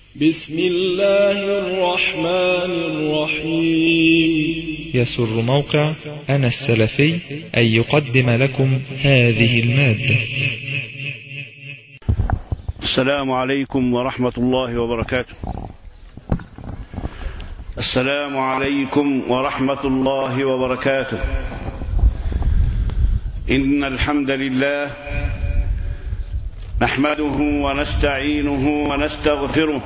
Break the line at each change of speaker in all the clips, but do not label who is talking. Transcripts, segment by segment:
بسم الله الرحمن الرحيم.
يسر موقع أنا السلفي أن يقدم لكم هذه المادة.
السلام عليكم ورحمة الله وبركاته. السلام عليكم ورحمة الله وبركاته. إن الحمد لله نحمده ونستعينه ونستغفره،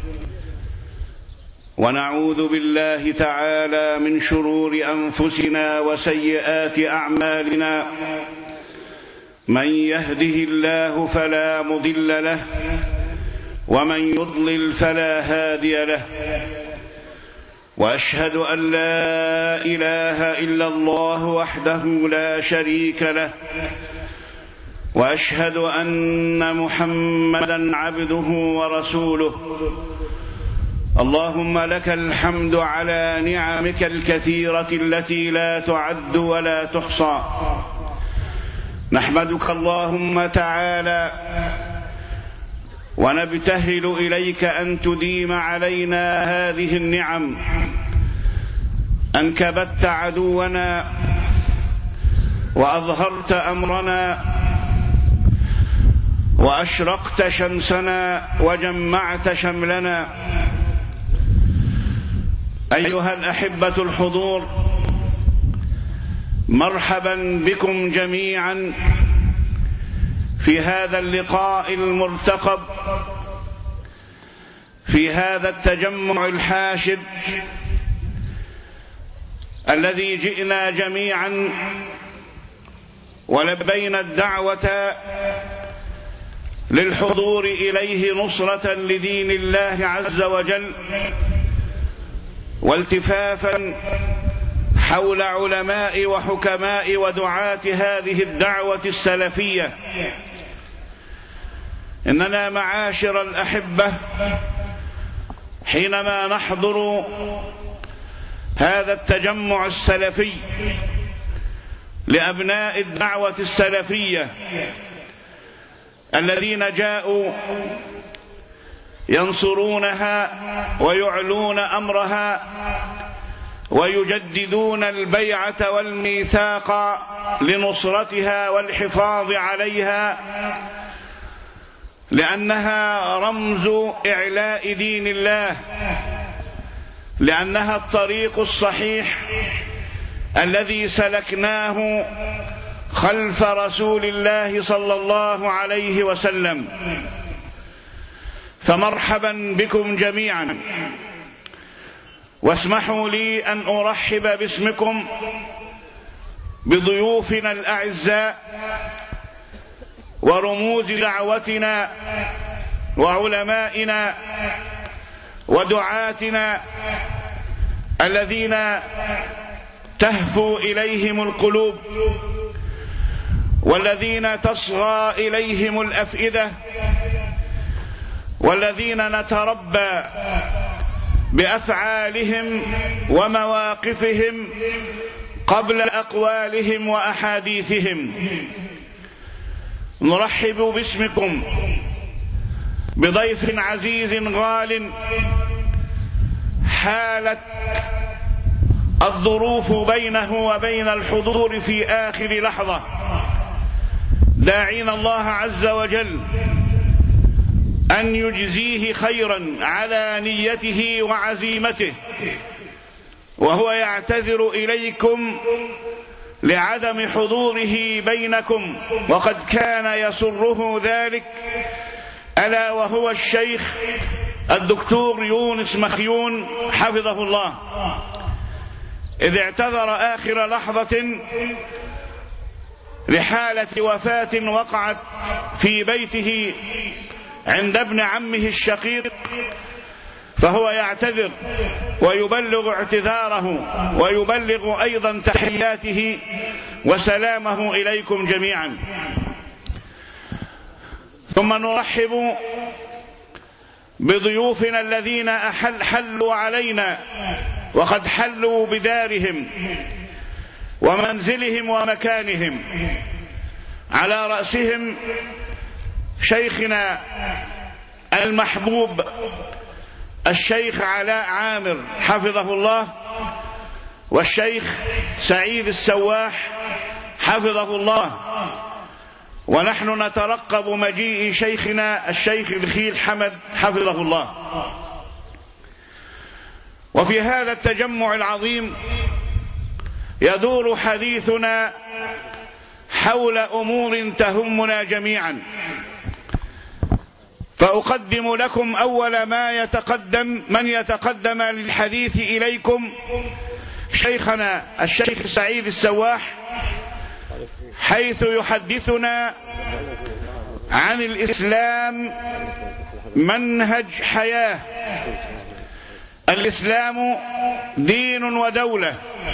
ونعوذ بالله تعالى من شرور أنفسنا وسيئات أعمالنا. من يهده الله فلا مضل له، ومن يضلل فلا هادي له. وأشهد أن لا إله إلا الله وحده لا شريك له، وأشهد أن محمدًا عبده ورسوله. اللهم لك الحمد على نعمك الكثيرة التي لا تعد ولا تحصى. نحمدك اللهم تعالى ونبتهل إليك أن تديم علينا هذه النعم، أن كبت عدونا وأظهرت أمرنا وأشرقت شمسنا وجمعت شملنا. أيها الأحبة الحضور، مرحبا بكم جميعا في هذا اللقاء المرتقب، في هذا التجمع الحاشد الذي جئنا جميعا ولبينا الدعوة للحضور إليه نصرة لدين الله عز وجل، والتفافا حول علماء وحكماء ودعاة هذه الدعوة السلفية. إننا معاشر الأحبة حينما نحضر هذا التجمع السلفي لأبناء الدعوة السلفية الذين جاءوا ينصرونها ويعلون أمرها ويجددون البيعة والميثاق لنصرتها والحفاظ عليها، لأنها رمز إعلاء دين الله، لأنها الطريق الصحيح الذي سلكناه خلف رسول الله صلى الله عليه وسلم. فمرحبا بكم جميعا، واسمحوا لي أن أرحب باسمكم بضيوفنا الأعزاء ورموز دعوتنا وعلمائنا ودعاتنا الذين تهفو إليهم القلوب، والذين تصغى إليهم الأفئدة، والذين نتربى بأفعالهم ومواقفهم قبل أقوالهم وأحاديثهم. نرحب باسمكم بضيف عزيز غال حالت الظروف بينه وبين الحضور في آخر لحظة، داعين الله عز وجل أن يجزيه خيرا على نيته وعزيمته، وهو يعتذر إليكم لعدم حضوره بينكم، وقد كان يسره ذلك، ألا وهو الشيخ الدكتور يونس مخيون حفظه الله، إذ اعتذر آخر لحظة لحالة وفاة وقعت في بيته عند ابن عمه الشقيق، فهو يعتذر ويبلغ اعتذاره ويبلغ أيضا تحياته وسلامه إليكم جميعا. ثم نرحب بضيوفنا الذين حلوا علينا وقد حلوا بدارهم ومنزلهم ومكانهم، على رأسهم شيخنا المحبوب الشيخ علاء عامر حفظه الله، والشيخ سعيد السواح حفظه الله، ونحن نترقب مجيء شيخنا الشيخ الخيل حمد حفظه الله. وفي هذا التجمع العظيم يدور حديثنا حول أمور تهمنا جميعا، فأقدم لكم أول من يتقدم للحديث إليكم شيخنا الشيخ سعيد السواح، حيث يحدثنا عن الإسلام منهج حياة. الإسلام دين ودولة.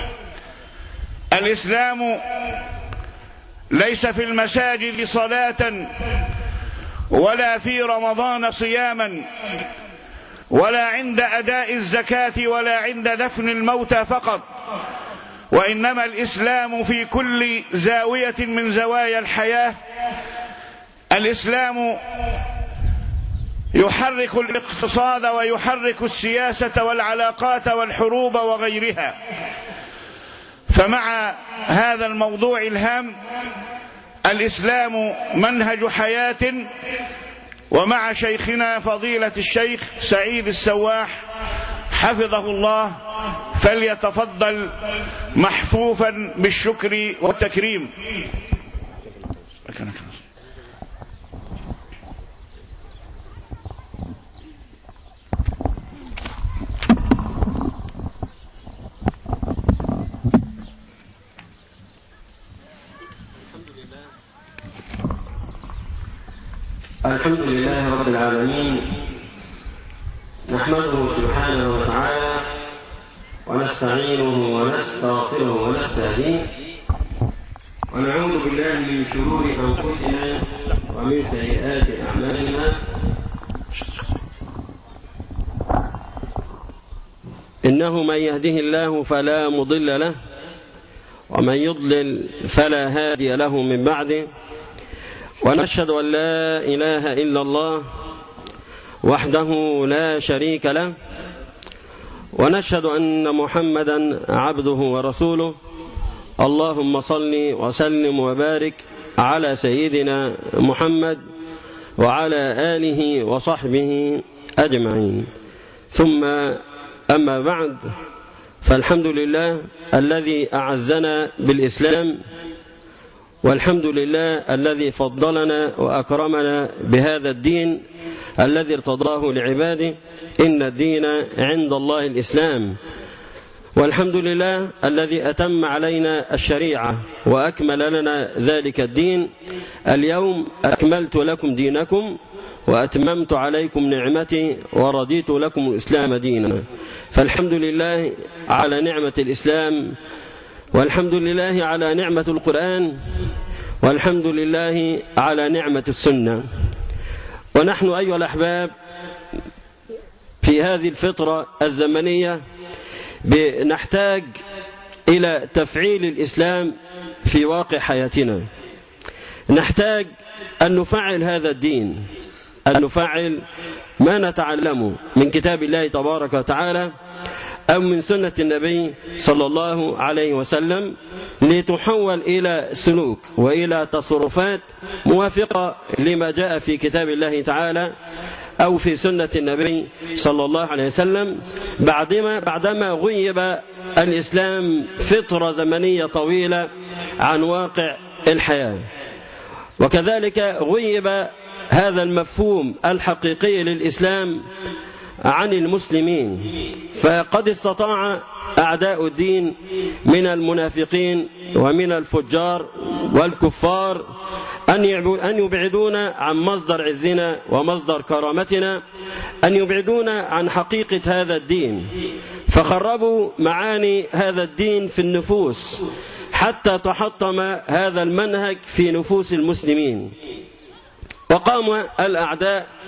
الإسلام ليس في المساجد صلاة، ولا في رمضان صياما، ولا عند أداء الزكاة، ولا عند دفن الموتى فقط، وإنما الإسلام في كل زاوية من زوايا الحياة. الإسلام يحرك الاقتصاد ويحرك السياسة والعلاقات والحروب وغيرها. فمع هذا الموضوع الهام الإسلام منهج حياة، ومع شيخنا فضيلة الشيخ سعيد السواح حفظه الله، فليتفضل محفوفا بالشكر والتكريم.
الحمد لله رب العالمين، نحمده سبحانه وتعالى ونستعينه ونستغفره ونستهديه، ونعوذ بالله من شرور أنفسنا ومن سيئات أعمالنا. إنه من يهده الله فلا مضل له، ومن يضلل فلا هادي له من بعده. ونشهد أن لا إله إلا الله وحده لا شريك له، ونشهد أن محمدا عبده ورسوله. اللهم صل وسلم وبارك على سيدنا محمد وعلى آله وصحبه أجمعين. ثم أما بعد، فالحمد لله الذي أعزنا بالإسلام، والحمد لله الذي فضلنا وأكرمنا بهذا الدين الذي ارتضاه لعباده. إن الدين عند الله الإسلام. والحمد لله الذي أتم علينا الشريعة وأكمل لنا ذلك الدين. اليوم أكملت لكم دينكم وأتممت عليكم نعمتي ورضيت لكم الإسلام دينا. فالحمد لله على نعمة الإسلام، والحمد لله على نعمة القرآن، والحمد لله على نعمة السنة. ونحن أيها الأحباب في هذه الفترة الزمنية نحتاج إلى تفعيل الإسلام في واقع حياتنا. نحتاج أن نفعل هذا الدين، أن نفعل ما نتعلمه من كتاب الله تبارك وتعالى أو من سنة النبي صلى الله عليه وسلم، لتحول إلى سلوك وإلى تصرفات موافقة لما جاء في كتاب الله تعالى أو في سنة النبي صلى الله عليه وسلم، بعدما غيب الإسلام فترة زمنية طويلة عن واقع الحياة. وكذلك غيب هذا المفهوم الحقيقي للإسلام عن المسلمين. فقد استطاع أعداء الدين من المنافقين ومن الفجار والكفار أن يبعدونا عن مصدر عزنا ومصدر كرامتنا، أن يبعدونا عن حقيقة هذا الدين، فخربوا معاني هذا الدين في النفوس حتى تحطم هذا المنهج في نفوس المسلمين. وقام الأعداء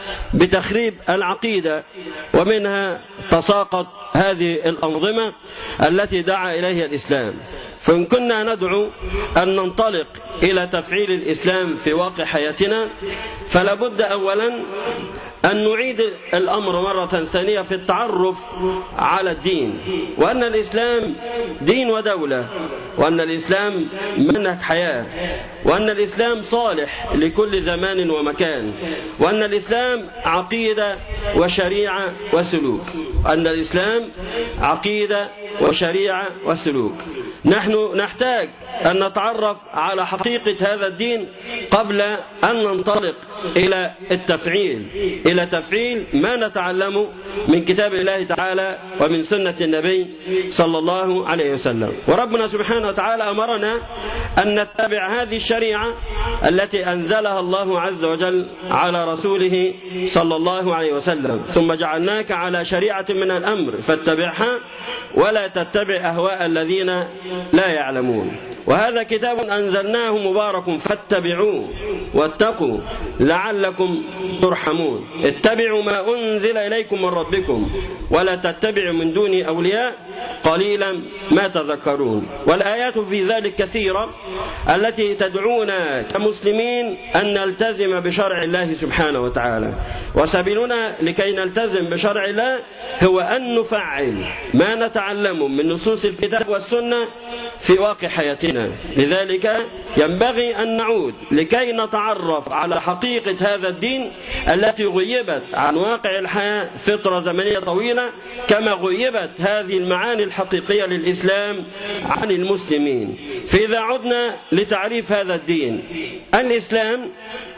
بتخريب العقيدة، ومنها تساقط هذه الأنظمة التي دعا إليها الإسلام. فإن كنا ندعو أن ننطلق إلى تفعيل الإسلام في واقع حياتنا، فلا بد أولا أن نعيد الأمر مرة ثانية في التعرف على الدين، وأن الإسلام دين ودولة، وأن الإسلام منهج حياة، وأن الإسلام صالح لكل زمان ومكان، وأن الإسلام عقيدة وشريعة وسلوك، وأن الإسلام عقيدة وشريعة وسلوك. نحن نحتاج أن نتعرف على حقيقة هذا الدين قبل أن ننطلق إلى التفعيل، إلى تفعيل ما نتعلمه من كتاب الله تعالى ومن سنة النبي صلى الله عليه وسلم. وربنا سبحانه وتعالى أمرنا أن نتبع هذه الشريعة التي أنزلها الله عز وجل على رسوله صلى الله عليه وسلم، ثم جعلناك على شريعة من الأمر فاتبعها ولا تتبع أهواء الذين لا يعلمون. وهذا كتاب أنزلناه مبارك فاتبعوه واتقوا لعلكم ترحمون. اتبعوا ما أنزل إليكم من ربكم ولا تتبعوا من دون أولياء قليلا ما تذكرون. والآيات في ذلك كثيرة التي تدعونا كمسلمين أن نلتزم بشرع الله سبحانه وتعالى، وسبيلنا لكي نلتزم بشرع الله هو أن نفعل ما نتعلمه من نصوص الكتاب والسنة في واقع حياتنا. لذلك ينبغي أن نعود لكي نتعرف على حقيقة هذا الدين التي غيبت عن واقع الحياة فترة زمنية طويلة، كما غيبت هذه المعاني الحقيقية للإسلام عن المسلمين. فإذا عدنا لتعريف هذا الدين، الإسلام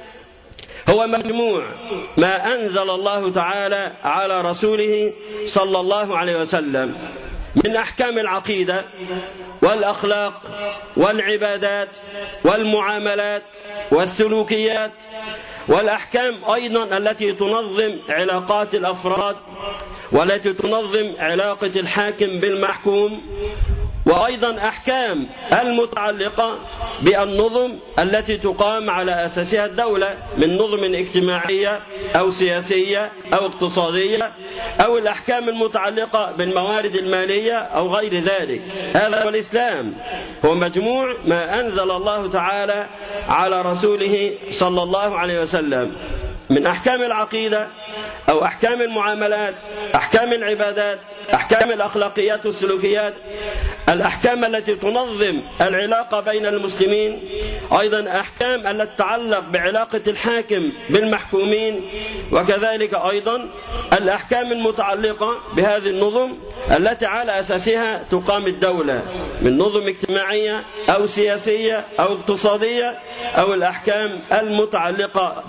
هو مجموع ما أنزل الله تعالى على رسوله صلى الله عليه وسلم من أحكام العقيدة والأخلاق والعبادات والمعاملات والسلوكيات، والأحكام أيضا التي تنظم علاقات الأفراد والتي تنظم علاقة الحاكم بالمحكوم، وأيضا أحكام المتعلقة بالنظم التي تقام على أساسها الدولة من نظم اجتماعية أو سياسية أو اقتصادية، أو الأحكام المتعلقة بالموارد المالية أو غير ذلك. هذا هو الإسلام، هو مجموع ما أنزل الله تعالى على رسوله صلى الله عليه وسلم من أحكام العقيدة أو أحكام المعاملات، أحكام العبادات، أحكام الأخلاقيات والسلوكيات، الأحكام التي تنظم العلاقة بين المسلمين، أيضا أحكام التي تتعلق بعلاقة الحاكم بالمحكومين، وكذلك أيضا الأحكام المتعلقة بهذه النظم التي على أساسها تقام الدولة من نظم اجتماعية أو سياسية أو اقتصادية، أو الأحكام المتعلقة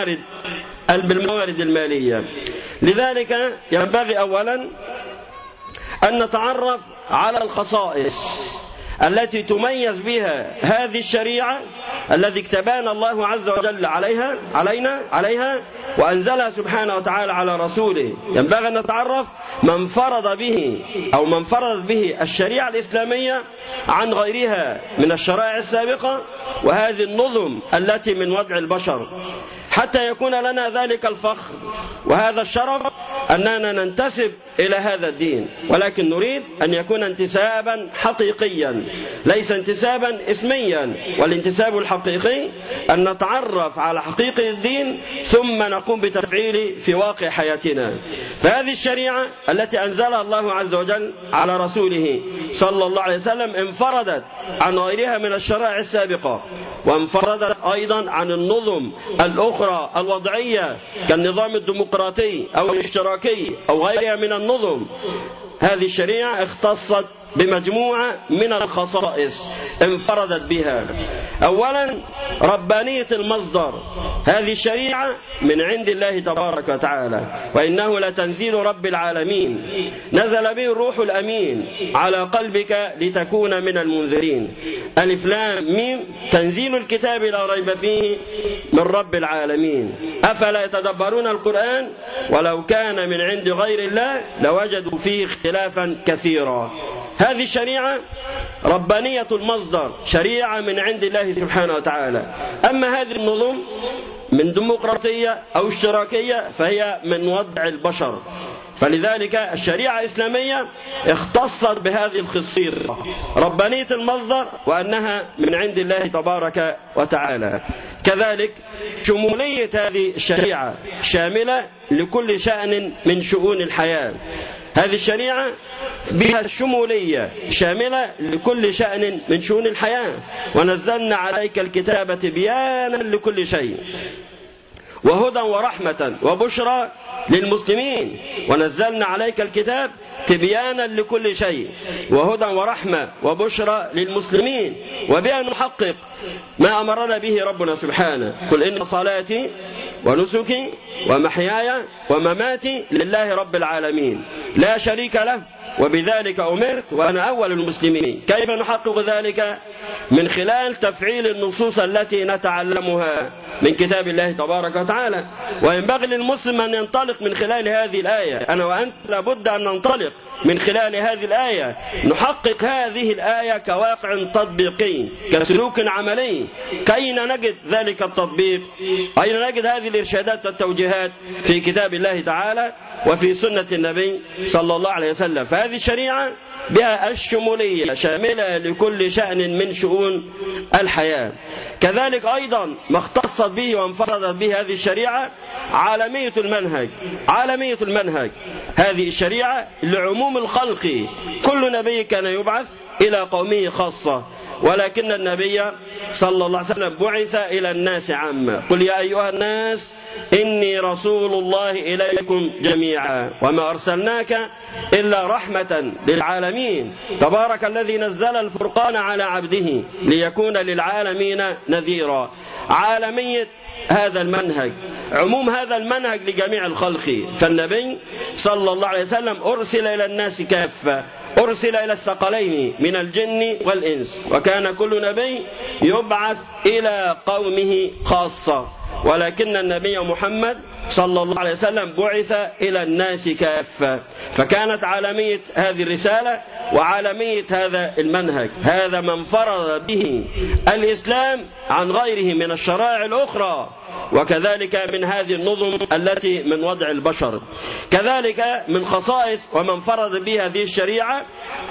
بالموارد المالية. لذلك ينبغي أولا أن نتعرف على الخصائص التي تميز بها هذه الشريعة الذي اكتبانا الله عز وجل عليها وأنزلها سبحانه وتعالى على رسوله. ينبغي أن نتعرف من فرض به الشريعة الإسلامية عن غيرها من الشرائع السابقة وهذه النظم التي من وضع البشر، حتى يكون لنا ذلك الفخر وهذا الشرف أننا ننتسب إلى هذا الدين، ولكن نريد أن يكون انتسابا حقيقيا ليس انتسابا اسميا. والانتساب الحقيقي أن نتعرف على حقيقة الدين ثم نقوم بتفعيله في واقع حياتنا. فهذه الشريعة التي أنزلها الله عز وجل على رسوله صلى الله عليه وسلم انفردت عن غيرها من الشرائع السابقة، وانفردت أيضا عن النظم الأخرى الوضعية كالنظام الديمقراطي أو الاشتراكي أو غيرها من النظم. هذه الشريعة اختصت بمجموعة من الخصائص انفردت بها. أولا ربانية المصدر، هذه الشريعة من عند الله تبارك وتعالى، وإنه لتنزيل رب العالمين نزل به الروح الأمين على قلبك لتكون من المنذرين. ألف لام ميم، تنزيل الكتاب لا ريب فيه من رب العالمين. أفلا يتدبرون القرآن ولو كان من عند غير الله لوجدوا فيه اختلافا كثيرا. هذه الشريعة ربانية المصدر، شريعة من عند الله سبحانه وتعالى. أما هذه النظم من ديمقراطية أو اشتراكية، فهي من وضع البشر. فلذلك الشريعة الإسلامية اختصت بهذه الخصيص، ربانية المصدر، وأنها من عند الله تبارك وتعالى. كذلك شمولية هذه الشريعة شاملة لكل شأن من شؤون الحياة. هذه الشريعة بها الشمولية شاملة لكل شأن من شؤون الحياة. ونزلنا عليك الكتاب تبيانا لكل شيء وهدى ورحمة وبشرى للمسلمين. ونزلنا عليك الكتاب تبيانا لكل شيء وهدى ورحمة وبشرى للمسلمين، وبها نحقق ما أمرنا به ربنا سبحانه: قل إن صلاتي ونسكي ومحياي ومماتي لله رب العالمين لا شريك له وبذلك أمرت وأنا أول المسلمين. كيف نحقق ذلك؟ من خلال تفعيل النصوص التي نتعلمها من كتاب الله تبارك وتعالى. وينبغي للمسلم أن ينطلق من خلال هذه الآية. أنا وأنت لابد أن ننطلق من خلال هذه الآية، نحقق هذه الآية كواقع تطبيقي، كسلوك عملي. كأين نجد ذلك التطبيق؟ أين نجد هذه الإرشادات والتوجيهات؟ في كتاب الله تعالى وفي سنة النبي صلى الله عليه وسلم. فهذه الشريعة بها الشمولية شاملة لكل شأن من شؤون الحياة. كذلك أيضا ما اختصت به وانفردت به هذه الشريعة عالمية المنهج. عالمية المنهج هذه الشريعة لعموم الخلق، كل نبي كان يبعث إلى قومه خاصة، ولكن النبي صلى الله عليه وسلم بعث إلى الناس عامة. قل يا أيها الناس إني رسول الله إليكم جميعا وما أرسلناك إلا رحمة للعالمين تبارك الذي نزل الفرقان على عبده ليكون للعالمين نذيرا. عالمية هذا المنهج، عموم هذا المنهج لجميع الخلق. فالنبي صلى الله عليه وسلم أرسل إلى الناس كافة، أرسل إلى الثقلين من الجن والإنس، وكان كل نبي يبعث إلى قومه خاصة، ولكن النبي محمد صلى الله عليه وسلم بعث إلى الناس كافة. فكانت عالمية هذه الرسالة وعالمية هذا المنهج هذا من فرض به الإسلام عن غيره من الشرائع الأخرى، وكذلك من هذه النظم التي من وضع البشر. كذلك من خصائص ومن فرض به هذه الشريعة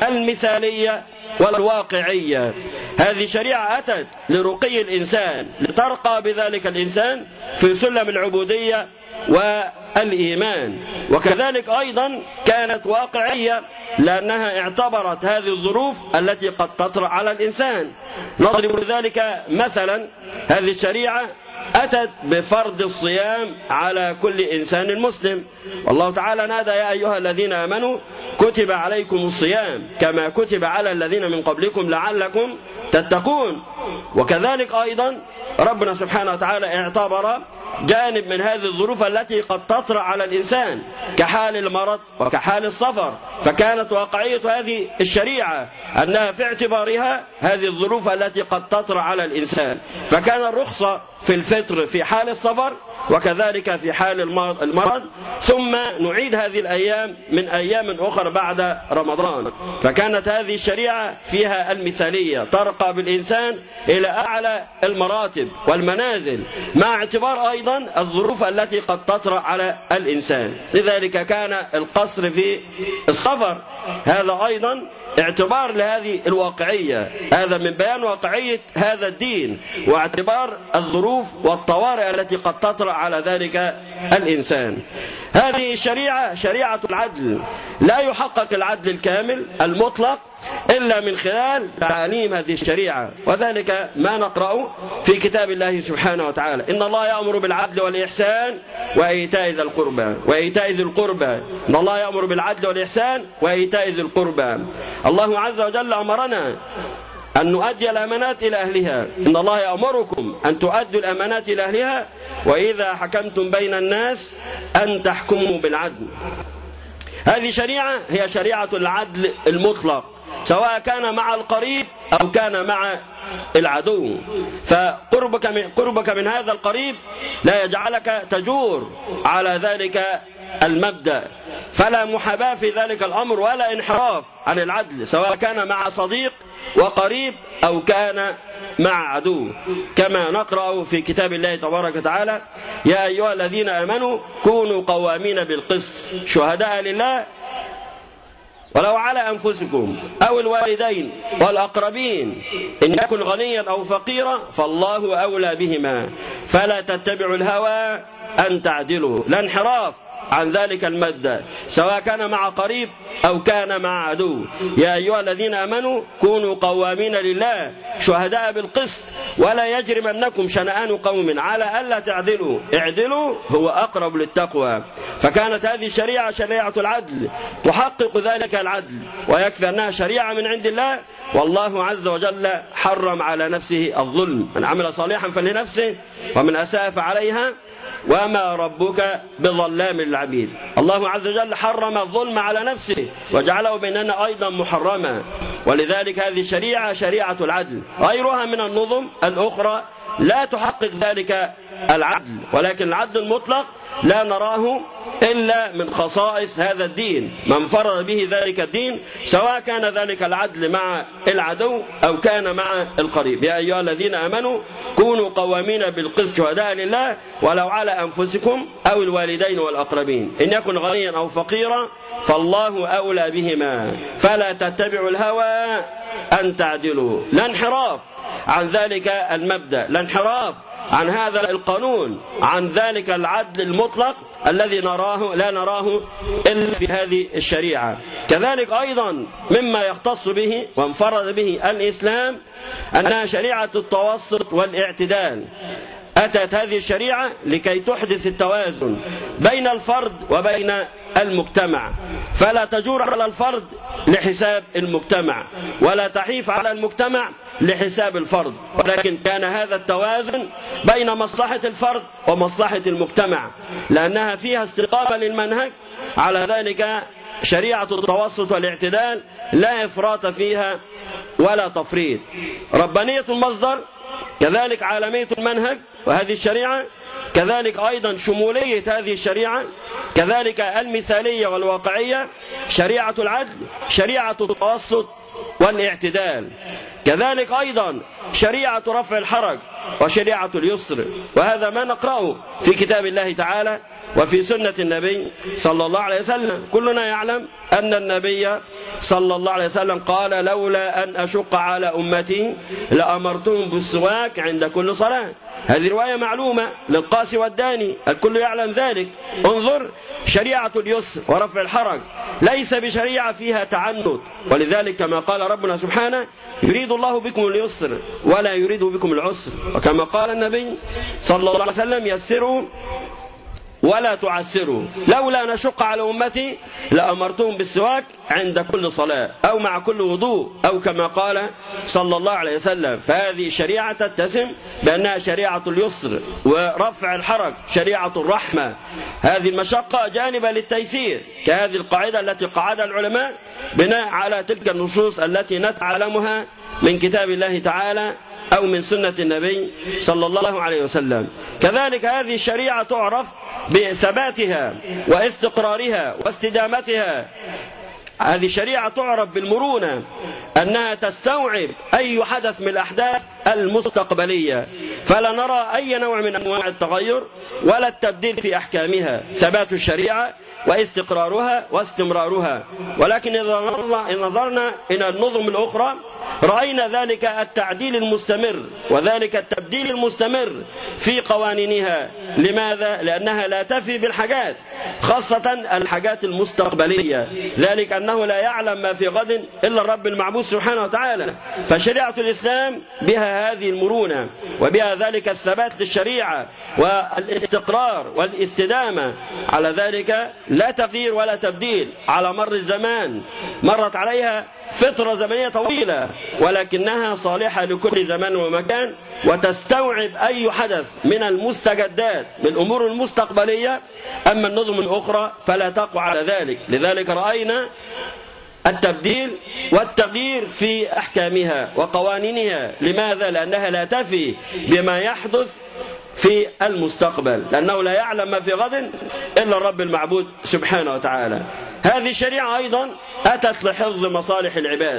المثالية والواقعية. هذه شريعة أتت لرقي الإنسان، لترقى بذلك الإنسان في سلم العبودية والإيمان. وكذلك أيضا كانت واقعية لأنها اعتبرت هذه الظروف التي قد تطرأ على الإنسان. نضرب لذلك مثلا: هذه الشريعة أتت بفرض الصيام على كل إنسان مسلم، والله تعالى نادى: يا أيها الذين آمنوا كتب عليكم الصيام كما كتب على الذين من قبلكم لعلكم تتقون. وكذلك أيضا ربنا سبحانه وتعالى اعتبر جانب من هذه الظروف التي قد تطرأ على الإنسان كحال المرض وكحال السفر. فكانت واقعية هذه الشريعة أنها في اعتبارها هذه الظروف التي قد تطرأ على الإنسان، فكان الرخصة في الفطر في حال السفر وكذلك في حال المرض، ثم نعيد هذه الأيام من أيام أخرى بعد رمضان. فكانت هذه الشريعة فيها المثالية، ترقى بالإنسان إلى أعلى المراتب والمنازل مع اعتبار أيضا الظروف التي قد تطرأ على الإنسان. لذلك كان القصر في السفر هذا أيضا اعتبار لهذه الواقعية، هذا من بيان واقعية هذا الدين واعتبار الظروف والطوارئ التي قد تطرأ على ذلك الإنسان. هذه الشريعة شريعة العدل، لا يحقق العدل الكامل المطلق إلا من خلال تعاليم هذه الشريعة، وذلك ما نقرأ في كتاب الله سبحانه وتعالى: إن الله يأمر بالعدل والإحسان وإيتاء ذي القربى وإيتاء ذي القربى. إن الله يأمر بالعدل والإحسان وإيتاء ذي القربى. الله عز وجل أمرنا أن نؤدي الأمانات إلى أهلها. إن الله يأمركم أن تؤدوا الأمانات إلى أهلها وإذا حكمتم بين الناس أن تحكموا بالعدل. هذه شريعة هي شريعة العدل المطلق، سواء كان مع القريب أو كان مع العدو. فقربك من هذا القريب لا يجعلك تجور على ذلك المبدأ، فلا محاباة في ذلك الأمر ولا انحراف عن العدل، سواء كان مع صديق وقريب أو كان مع عدو، كما نقرأ في كتاب الله تبارك وتعالى: يا أيها الذين آمنوا كونوا قوامين بالقسط شهداء لله ولو على أنفسكم أو الوالدين والأقربين إن يكن غنيا أو فقيرا فالله أولى بهما فلا تتبعوا الهوى أن تعدلوا. لا انحراف عن ذلك المبدأ سواء كان مع قريب أو كان مع عدو. يا أيها الذين آمنوا كونوا قوامين لله شهداء بالقسط ولا يجرمنكم شنآن قوم على ألا تعدلوا اعدلوا هو أقرب للتقوى. فكانت هذه الشريعة شريعة العدل تحقق ذلك العدل، ويكفي أنها شريعة من عند الله، والله عز وجل حرم على نفسه الظلم: من عمل صالحا فلنفسه ومن أساء فعليها وما ربك بظلام للعبيد. الله عز وجل حرم الظلم على نفسه وجعله بيننا أيضا محرما، ولذلك هذه الشريعة شريعة العدل. غيرها من النظم الأخرى لا تحقق ذلك العدل، ولكن العدل المطلق لا نراه إلا من خصائص هذا الدين، من فرض به ذلك الدين، سواء كان ذلك العدل مع العدو أو كان مع القريب. يا أيها الذين آمنوا كونوا قوامين بالقسط شهداء لله ولو على أنفسكم أو الوالدين والأقربين إن يكن غنيا أو فقيرا فالله أولى بهما فلا تتبعوا الهوى أن تعدلوا. لا انحراف عن ذلك المبدأ، لا انحراف عن هذا القانون، عن ذلك العدل المطلق الذي لا نراه إلا في هذه الشريعة. كذلك أيضا مما يختص به وانفرد به الإسلام أنها شريعة التوسط والاعتدال. أتت هذه الشريعة لكي تحدث التوازن بين الفرد وبين المجتمع، فلا تجور على الفرد لحساب المجتمع ولا تحيف على المجتمع لحساب الفرد، ولكن كان هذا التوازن بين مصلحة الفرد ومصلحة المجتمع، لأنها فيها استقامة للمنهج. على ذلك شريعة التوسط والاعتدال لا إفراط فيها ولا تفريط. ربانية المصدر، كذلك عالمية المنهج وهذه الشريعة، كذلك أيضا شمولية هذه الشريعة، كذلك المثالية والواقعية، شريعة العدل، شريعة التوسط والاعتدال، كذلك أيضا شريعة رفع الحرج وشريعة اليسر. وهذا ما نقرأه في كتاب الله تعالى وفي سنة النبي صلى الله عليه وسلم. كلنا يعلم أن النبي صلى الله عليه وسلم قال: لولا أن أشق على أمتي لأمرتهم بالسواك عند كل صلاة. هذه رواية معلومة للقاس والداني، الكل يعلم ذلك. انظر، شريعة اليسر ورفع الحرج ليس بشريعة فيها تعنت، ولذلك كما قال ربنا سبحانه: يريد الله بكم اليسر ولا يريد بكم العسر. وكما قال النبي صلى الله عليه وسلم: يسروا ولا تعسروا. لولا نشق على أمتي لأمرتهم بالسواك عند كل صلاة أو مع كل وضوء، أو كما قال صلى الله عليه وسلم. فهذه شريعة تتسم بأنها شريعة اليسر ورفع الحرج، شريعة الرحمة. هذه المشقة جانبة للتيسير، كهذه القاعدة التي قعدها العلماء بناء على تلك النصوص التي نتعلمها من كتاب الله تعالى أو من سنة النبي صلى الله عليه وسلم. كذلك هذه الشريعة تعرف بثباتها واستقرارها واستدامتها. هذه الشريعة تعرف بالمرونة، أنها تستوعب أي حدث من الأحداث المستقبلية، فلا نرى أي نوع من أنواع التغير ولا التبديل في أحكامها. ثبات الشريعة واستقرارها واستمرارها. ولكن إذا نظرنا إلى النظم الأخرى رأينا ذلك التعديل المستمر وذلك التبديل المستمر في قوانينها. لماذا؟ لأنها لا تفي بالحاجات، خاصة الحاجات المستقبلية، ذلك أنه لا يعلم ما في غد إلا الرب المعبود سبحانه وتعالى. فشريعة الإسلام بها هذه المرونة وبها ذلك الثبات للشريعة والاستقرار والاستدامة. على ذلك لا تغيير ولا تبديل على مر الزمان. مرت عليها فترة زمنية طويلة، ولكنها صالحة لكل زمان ومكان، وتستوعب أي حدث من المستجدات من الأمور المستقبلية. أما النظم الأخرى فلا تقع على ذلك. لذلك رأينا التبديل والتغيير في أحكامها وقوانينها. لماذا؟ لأنها لا تفي بما يحدث في المستقبل، لأنه لا يعلم ما في غد إلا الرب المعبود سبحانه وتعالى. هذه الشريعة أيضا أتت لحفظ مصالح العباد،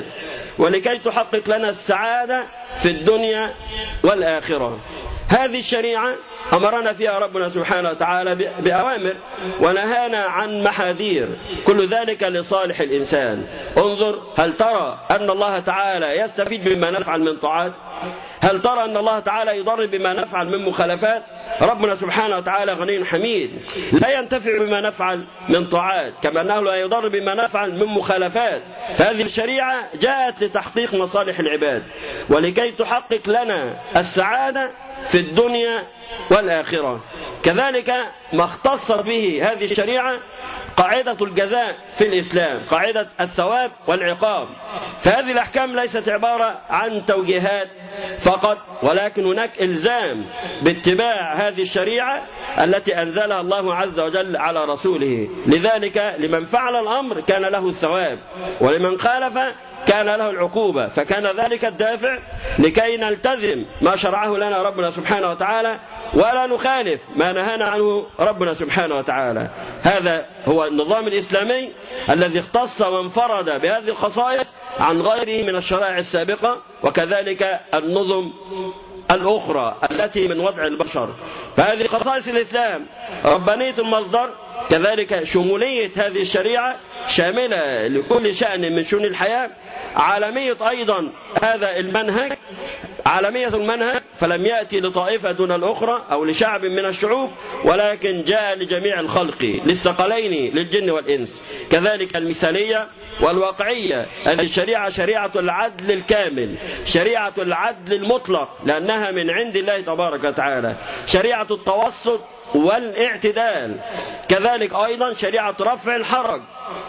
ولكي تحقق لنا السعادة في الدنيا والآخرة. هذه الشريعة أمرنا فيها ربنا سبحانه وتعالى بأوامر ونهانا عن محاذير، كل ذلك لصالح الإنسان. انظر، هل ترى أن الله تعالى يستفيد بما نفعل من طاعات؟ هل ترى أن الله تعالى يضر بما نفعل من مخالفات؟ ربنا سبحانه وتعالى غني حميد، لا ينتفع بما نفعل من طاعات كما أنه لا يضر بما نفعل من مخالفات. فهذه الشريعة جاءت لتحقيق مصالح العباد ولكي تحقق لنا السعادة في الدنيا والآخرة. كذلك ما اختص به هذه الشريعة قاعدة الجزاء في الإسلام، قاعدة الثواب والعقاب. فهذه الأحكام ليست عبارة عن توجيهات فقط، ولكن هناك إلزام باتباع هذه الشريعة التي أنزلها الله عز وجل على رسوله. لذلك لمن فعل الأمر كان له الثواب، ولمن خالف كان له العقوبة. فكان ذلك الدافع لكي نلتزم ما شرعه لنا ربنا سبحانه وتعالى ولا نخالف ما نهانا عنه ربنا سبحانه وتعالى. هذا هو النظام الإسلامي الذي اختص وانفرد بهذه الخصائص عن غيره من الشرائع السابقة، وكذلك النظم الأخرى التي من وضع البشر. فهذه خصائص الإسلام: ربانية المصدر، كذلك شمولية هذه الشريعة شاملة لكل شأن من شؤون الحياة، عالمية أيضا هذا المنهج، عالمية المنهج، فلم يأتي لطائفة دون الأخرى أو لشعب من الشعوب، ولكن جاء لجميع الخلق، للثقلين للجن والإنس. كذلك المثالية والواقعية، هذه الشريعة شريعة العدل الكامل، شريعة العدل المطلق لأنها من عند الله تبارك وتعالى، شريعة التوسط والاعتدال. كذلك أيضا شريعة رفع الحرج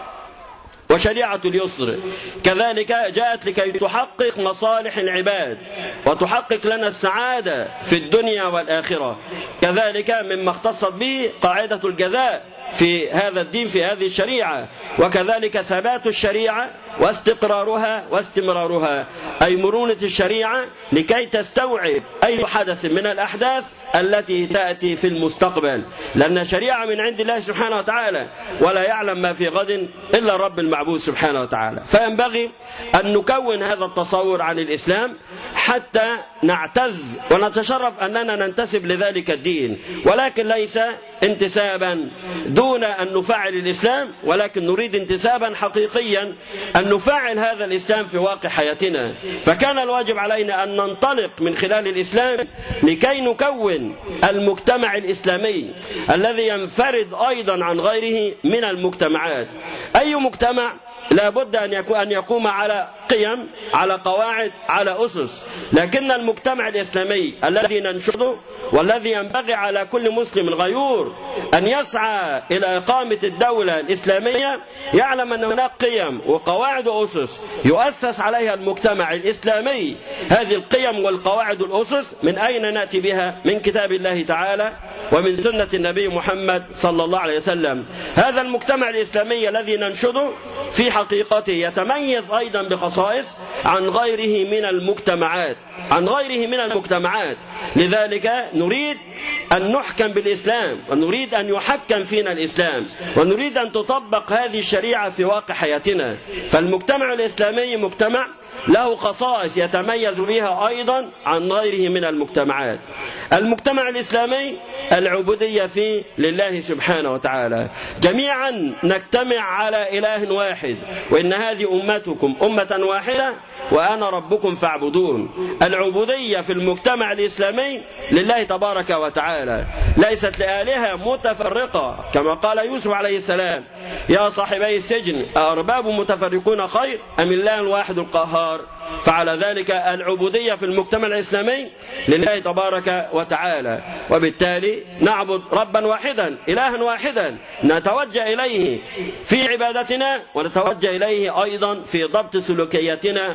وشريعة اليسر. كذلك جاءت لكي تحقق مصالح العباد وتحقق لنا السعادة في الدنيا والآخرة. كذلك مما اختصت به قاعدة الجزاء في هذا الدين، في هذه الشريعة، وكذلك ثبات الشريعة واستقرارها واستمرارها، أي مرونة الشريعة لكي تستوعب أي حدث من الأحداث التي تأتي في المستقبل، لأن شريعة من عند الله سبحانه وتعالى ولا يعلم ما في غد إلا الرب المعبود سبحانه وتعالى. فينبغي أن نكون هذا التصور عن الإسلام حتى نعتز ونتشرف أننا ننتسب لذلك الدين، ولكن ليس انتسابا دون أن نفعل الإسلام، ولكن نريد انتسابا حقيقيا أن نفعل هذا الإسلام في واقع حياتنا. فكان الواجب علينا أن ننطلق من خلال الإسلام لكي نكون المجتمع الإسلامي الذي ينفرد أيضا عن غيره من المجتمعات. أي مجتمع لا بد أن يقوم على قيم، على قواعد، على أسس، لكن المجتمع الإسلامي الذي ننشده والذي ينبغي على كل مسلم غيور أن يسعى إلى إقامة الدولة الإسلامية يعلم أن هناك قيم وقواعد وأسس يؤسس عليها المجتمع الإسلامي. هذه القيم والقواعد والأسس من أين نأتي بها؟ من كتاب الله تعالى ومن سنة النبي محمد صلى الله عليه وسلم. هذا المجتمع الإسلامي الذي ننشده في حقيقته يتميز أيضا بخصائص عن غيره من المجتمعات، عن غيره من المجتمعات. لذلك نريد أن نحكم بالإسلام، ونريد أن يحكم فينا الإسلام، ونريد أن تطبق هذه الشريعة في واقع حياتنا. فالمجتمع الإسلامي مجتمع له خصائص يتميز بها أيضا عن غيره من المجتمعات. المجتمع الإسلامي العبودية فيه لله سبحانه وتعالى، جميعا نجتمع على إله واحد، وإن هذه أمتكم أمة واحدة وأنا ربكم فاعبدون. العبودية في المجتمع الإسلامي لله تبارك وتعالى، ليست لآلهة متفرقة كما قال يوسف عليه السلام: يا صاحبي السجن أأرباب متفرقون خير أم الله الواحد القهار. فعلى ذلك العبودية في المجتمع الإسلامي لله تبارك وتعالى، وبالتالي نعبد ربا واحدا، إلها واحدا، نتوجه إليه في عبادتنا ونتوجه إليه أيضا في ضبط سلوكياتنا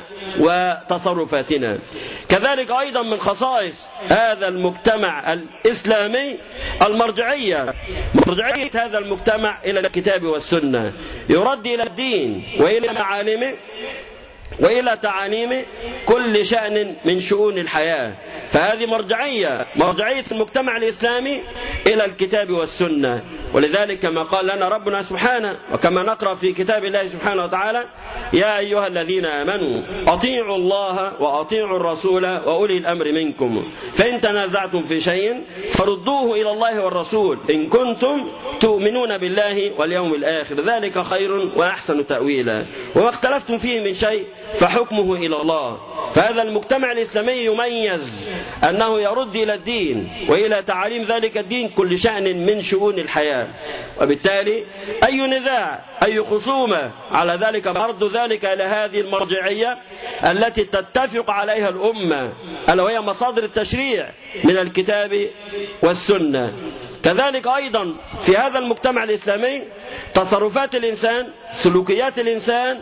وتصرفاتنا. كذلك أيضا من خصائص هذا المجتمع الإسلامي المرجعية، مرجعية هذا المجتمع إلى الكتاب والسنة، يرد إلى الدين وإلى معالمه وإلى تعاليم كل شأن من شؤون الحياة. فهذه مرجعية المجتمع الإسلامي إلى الكتاب والسنة. ولذلك كما قال لنا ربنا سبحانه، وكما نقرأ في كتاب الله سبحانه وتعالى: يا أيها الذين آمنوا أطيعوا الله وأطيعوا الرسول وأولي الأمر منكم فإن تنازعتم في شيء فردوه إلى الله والرسول إن كنتم تؤمنون بالله واليوم الآخر ذلك خير وأحسن تأويلا وما اختلفتم فيه من شيء فحكمه إلى الله. فهذا المجتمع الإسلامي يميز أنه يرد إلى الدين وإلى تعاليم ذلك الدين كل شأن من شؤون الحياة. وبالتالي أي نزاع أي خصومة على ذلك مرد ذلك إلى هذه المرجعية التي تتفق عليها الأمة، ألا وهي مصادر التشريع من الكتاب والسنة. كذلك أيضا في هذا المجتمع الإسلامي تصرفات الإنسان سلوكيات الإنسان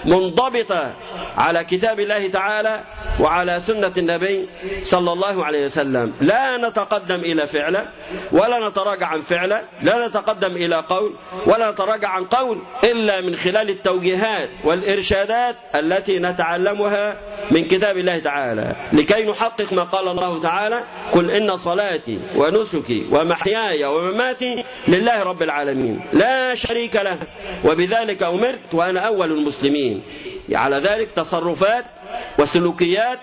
منضبطة على كتاب الله تعالى وعلى سنة النبي صلى الله عليه وسلم. لا نتقدم إلى فعله ولا نتراجع عن فعله، لا نتقدم إلى قول ولا نتراجع عن قول إلا من خلال التوجيهات والإرشادات التي نتعلمها من كتاب الله تعالى لكي نحقق ما قال الله تعالى: قل إن صلاتي ونسكي ومحياي ومماتي لله رب العالمين لا شريك له وبذلك أمرت وأنا أول المسلمين. على ذلك تصرفات وسلوكيات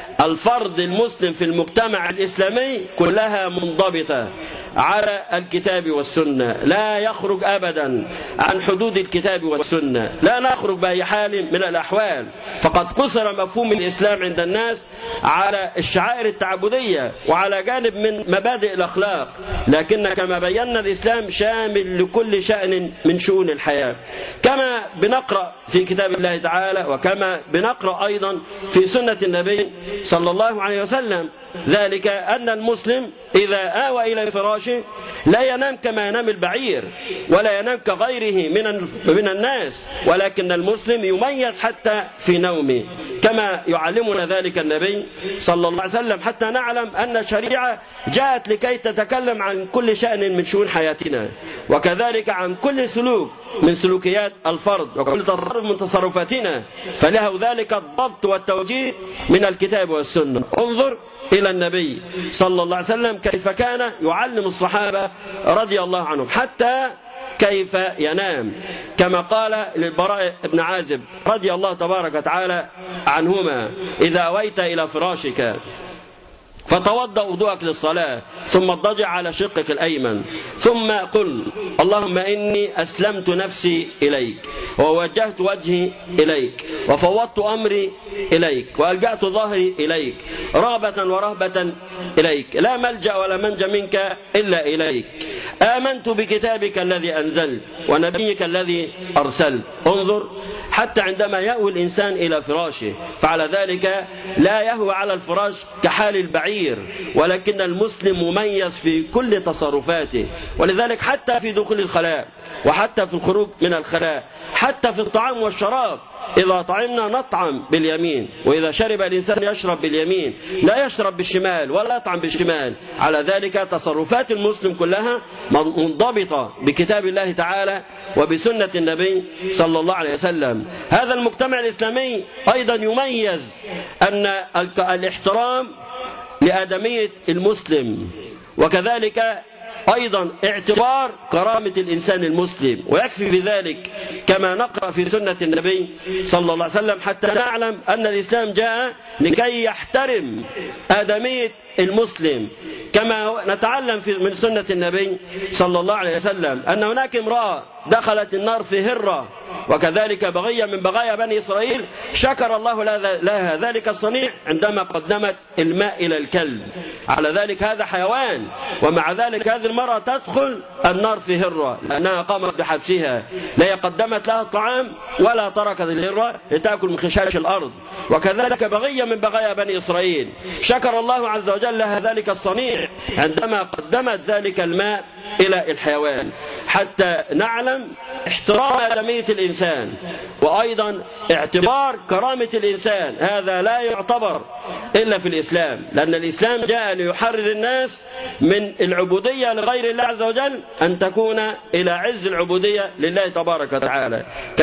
الفرد المسلم في المجتمع الإسلامي كلها منضبطة على الكتاب والسنة، لا يخرج أبدا عن حدود الكتاب والسنة، لا نخرج بأي حال من الأحوال. فقد قصر مفهوم الإسلام عند الناس على الشعائر التعبدية وعلى جانب من مبادئ الأخلاق، لكن كما بينا الإسلام شامل لكل شأن من شؤون الحياة، كما بنقرأ في كتاب الله تعالى وكما بنقرأ أيضا في سنة النبي صلى الله عليه وسلم. ذلك أن المسلم إذا آوى إلى فراشه لا ينام كما ينام البعير ولا ينام كغيره من الناس، ولكن المسلم يميز حتى في نومه كما يعلمنا ذلك النبي صلى الله عليه وسلم، حتى نعلم أن الشريعة جاءت لكي تتكلم عن كل شأن من شؤون حياتنا، وكذلك عن كل سلوك من سلوكيات الفرد وكل تصرف من تصرفاتنا، فله ذلك الضبط والتوجيه من الكتاب والسنة. انظر إلى النبي صلى الله عليه وسلم كيف كان يعلم الصحابة رضي الله عنهم حتى كيف ينام، كما قال للبراء بن عازب رضي الله تبارك وتعالى عنهما: إذا أويت إلى فراشك فتوضأ وضوءك للصلاة ثم اضطجع على شقك الأيمن ثم قل: اللهم إني أسلمت نفسي إليك ووجهت وجهي إليك وفوضت أمري إليك وألجأت ظهري إليك رغبة ورهبة إليك لا ملجأ ولا منجا منك إلا إليك، آمنت بكتابك الذي أنزلت ونبيك الذي أرسلت. انظر حتى عندما يأوي الإنسان إلى فراشه فعلى ذلك لا يهوى على الفراش كحال البعير، ولكن المسلم مميز في كل تصرفاته. ولذلك حتى في دخول الخلاء وحتى في الخروج من الخلاء، حتى في الطعام والشراب، إذا طعمنا نطعم باليمين، وإذا شرب الإنسان يشرب باليمين، لا يشرب بالشمال ولا يطعم بالشمال. على ذلك تصرفات المسلم كلها منضبطة بكتاب الله تعالى وبسنة النبي صلى الله عليه وسلم. هذا المجتمع الإسلامي أيضا يميز أن الاحترام لآدمية المسلم، وكذلك أيضا اعتبار كرامة الإنسان المسلم، ويكفي بذلك كما نقرأ في سنة النبي صلى الله عليه وسلم حتى نعلم أن الإسلام جاء لكي يحترم آدمية المسلم، كما نتعلم من سنة النبي صلى الله عليه وسلم أن هناك امرأة دخلت النار في هرة، وكذلك بغية من بغايا بني إسرائيل شكر الله لها ذلك الصنيع عندما قدمت الماء إلى الكلب. على ذلك هذا حيوان، ومع ذلك هذه المرأة تدخل النار في هرة لأنها قامت بحبسها، لا قدمت لها الطعام ولا تركت الهرة لتأكل من خشاش الأرض. وكذلك بغية من بغايا بني إسرائيل شكر الله عز وجل لها ذلك الصنيع عندما قدمت ذلك الماء إلى الحيوان، حتى نعلم احترام آدمية الإنسان وأيضا اعتبار كرامة الإنسان. هذا لا يعتبر إلا في الإسلام، لأن الإسلام جاء ليحرر الناس من العبودية لغير الله عز وجل أن تكون إلى عز العبودية لله تبارك وتعالى. كذلك من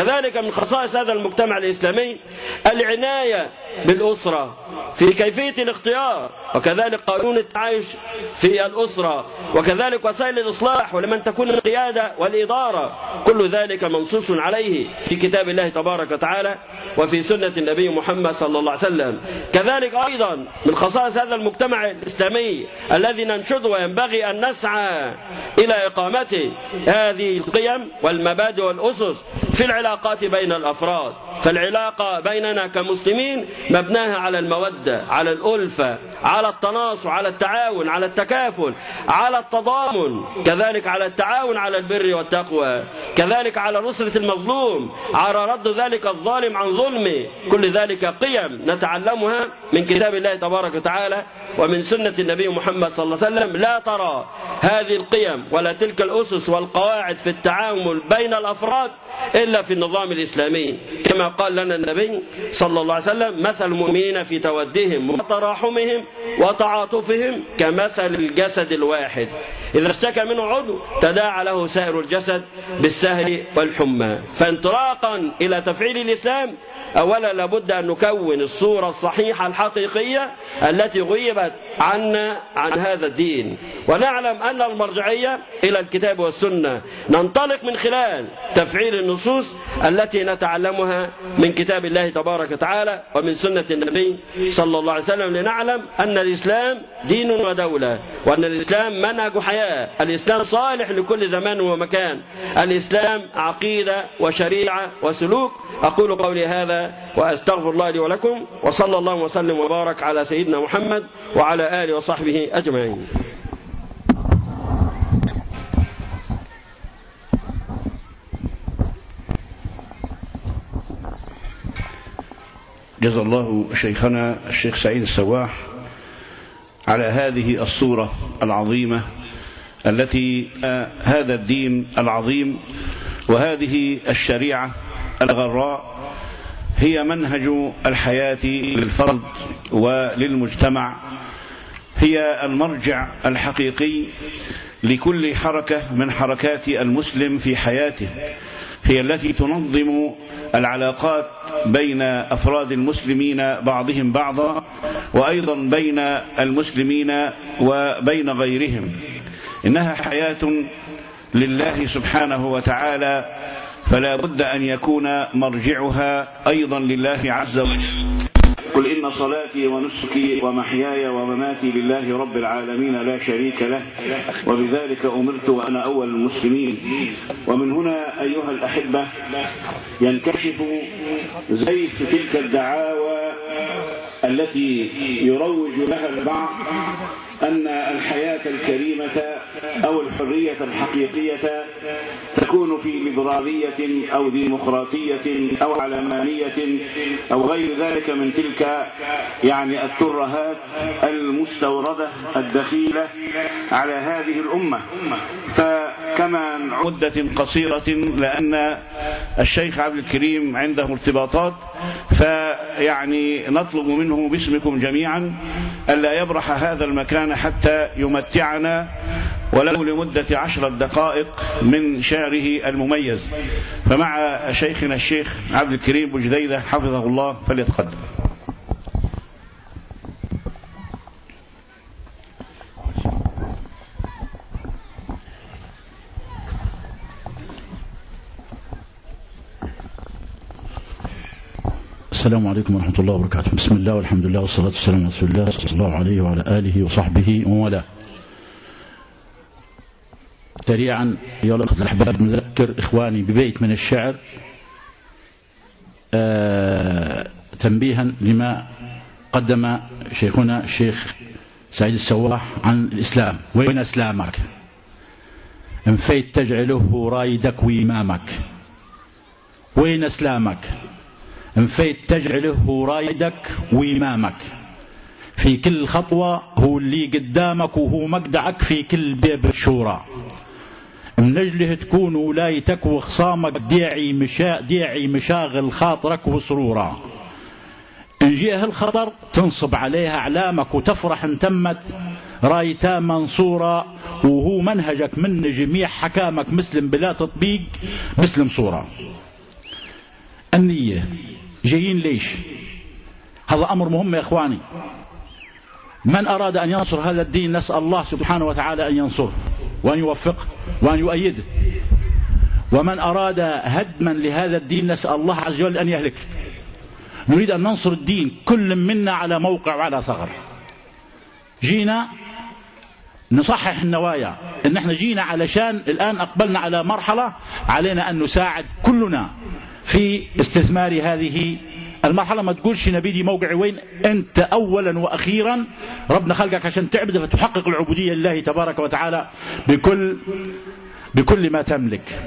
من خصائص هذا المجتمع الإسلامي العناية بالأسرة في كيفية الاختيار، وكذلك قانون التعايش في الأسرة، وكذلك وسائل الإصلاح ولمن تكون القيادة والإدارة. كل ذلك منصوص عليه في كتاب الله تبارك وتعالى وفي سنة النبي محمد صلى الله عليه وسلم. كذلك أيضا من خصائص هذا المجتمع الإسلامي الذي ننشد وينبغي أن نسعى إلى إقامته هذه القيم والمبادئ والأسس في العلاقات بين الأفراد. فالعلاقة بيننا كمسلمين مبناها على المودة، على الألفة، على التناصر، على التعاون، على التكافل، على التضامن، كذلك على التعاون على البر والتقوى، كذلك على نصرة المظلوم، على رد ذلك الظالم عن ظلمه. كل ذلك قيم نتعلمها من كتاب الله تبارك وتعالى ومن سنة النبي محمد صلى الله عليه وسلم. لا ترى هذه القيم ولا تلك الأسس والقواعد في التعامل بين الأفراد إلا في النظام الإسلامي، كما قال لنا النبي صلى الله عليه وسلم: مثل المؤمنين في تودهم وتراحمهم وتعاطفهم كمثل الجسد الواحد، إذا اشتكى منه عضو تداعى له سائر الجسد بالسهر والحمى. فانطلاقا إلى تفعيل الإسلام أولا لابد أن نكون الصورة الصحيحة الحقيقية التي غيبت عنا عن هذا الدين، ونعلم أن المرجعية إلى الكتاب والسنة. ننطلق من خلال تفعيل النصوص التي نتعلمها من كتاب الله تبارك وتعالى ومن سنة النبي صلى الله عليه وسلم، لنعلم أن الإسلام دين ودولة، وأن الإسلام منهج حياة، الإسلام صالح لكل زمان ومكان، الإسلام عقيدة وشريعة وسلوك. أقول قولي هذا وأستغفر الله لي ولكم، وصلى الله وسلم وبارك على سيدنا محمد وعلى آله وصحبه أجمعين.
جزا الله شيخنا الشيخ سعيد السواح على هذه الصورة العظيمة التي هذا الدين العظيم وهذه الشريعة الغراء هي منهج الحياة للفرد وللمجتمع، هي المرجع الحقيقي لكل حركة من حركات المسلم في حياته، هي التي تنظم العلاقات بين أفراد المسلمين بعضهم بعضا، وأيضا بين المسلمين وبين غيرهم. إنها حياة لله سبحانه وتعالى، فلا بد أن يكون مرجعها أيضا لله عز وجل. قل إن صلاتي ونسكي ومحياي ومماتي لله رب العالمين لا شريك له، وبذلك أمرت وأنا أول المسلمين. ومن هنا أيها الأحبة ينكشف زيف تلك الدعاوى التي يروج لها البعض أن الحياة الكريمة أو الحرية الحقيقية تكون في ليبرالية أو ديمقراطية أو علمانية أو غير ذلك من تلك يعني الترهات المستوردة الدخيلة على هذه الأمة. فكما مدة قصيرة لأن الشيخ عبد الكريم عنده ارتباطات، فيعني نطلب منه باسمكم جميعا ألا يبرح هذا المكان حتى يمتعنا ولو لمدة 10 دقائق من شعره المميز. فمع شيخنا الشيخ عبد الكريم بجديدة حفظه الله فليتقدم.
السلام عليكم ورحمة الله وبركاته. بسم الله والحمد لله والصلاة والسلام على رسول الله صلى الله عليه وعلى آله وصحبه وموالاه. سريعا أيها الأخوة الأحباب نذكر إخواني ببيت من الشعر تنبيها لما قدم شيخنا الشيخ سعيد السواح عن الإسلام. وين أسلامك؟ إن فيت تجعله رايدك وإمامك. وين أسلامك؟ إن فيت تجعله رايدك وإمامك. في كل خطوة هو اللي قدامك وهو مقدعك في كل باب الشورى. من أجله تكون ولايتك وخصامك ديعي مشاغل خاطرك وسرورا. إن جيه الخطر تنصب عليها أعلامك وتفرح ان تمت رايتا منصورة، وهو منهجك من جميع حكامك مسلم بلا تطبيق مسلم صورة. النية، جايين ليش؟ هذا أمر مهم يا إخواني. من أراد أن ينصر هذا الدين نسأل الله سبحانه وتعالى أن ينصره وأن يوفقه وأن يؤيده، ومن أراد هدما لهذا الدين نسأل الله عز وجل أن يهلك. نريد أن ننصر الدين كل منا على موقع وعلى ثغر. جينا نصحح النوايا، إن احنا جينا علشان الآن أقبلنا على مرحلة علينا أن نساعد كلنا في استثمار هذه المرحلة. ما تقولش نبيدي موقعي وين، أنت أولا وأخيرا ربنا خلقك عشان تعبد فتحقق العبودية لله تبارك وتعالى بكل ما تملك.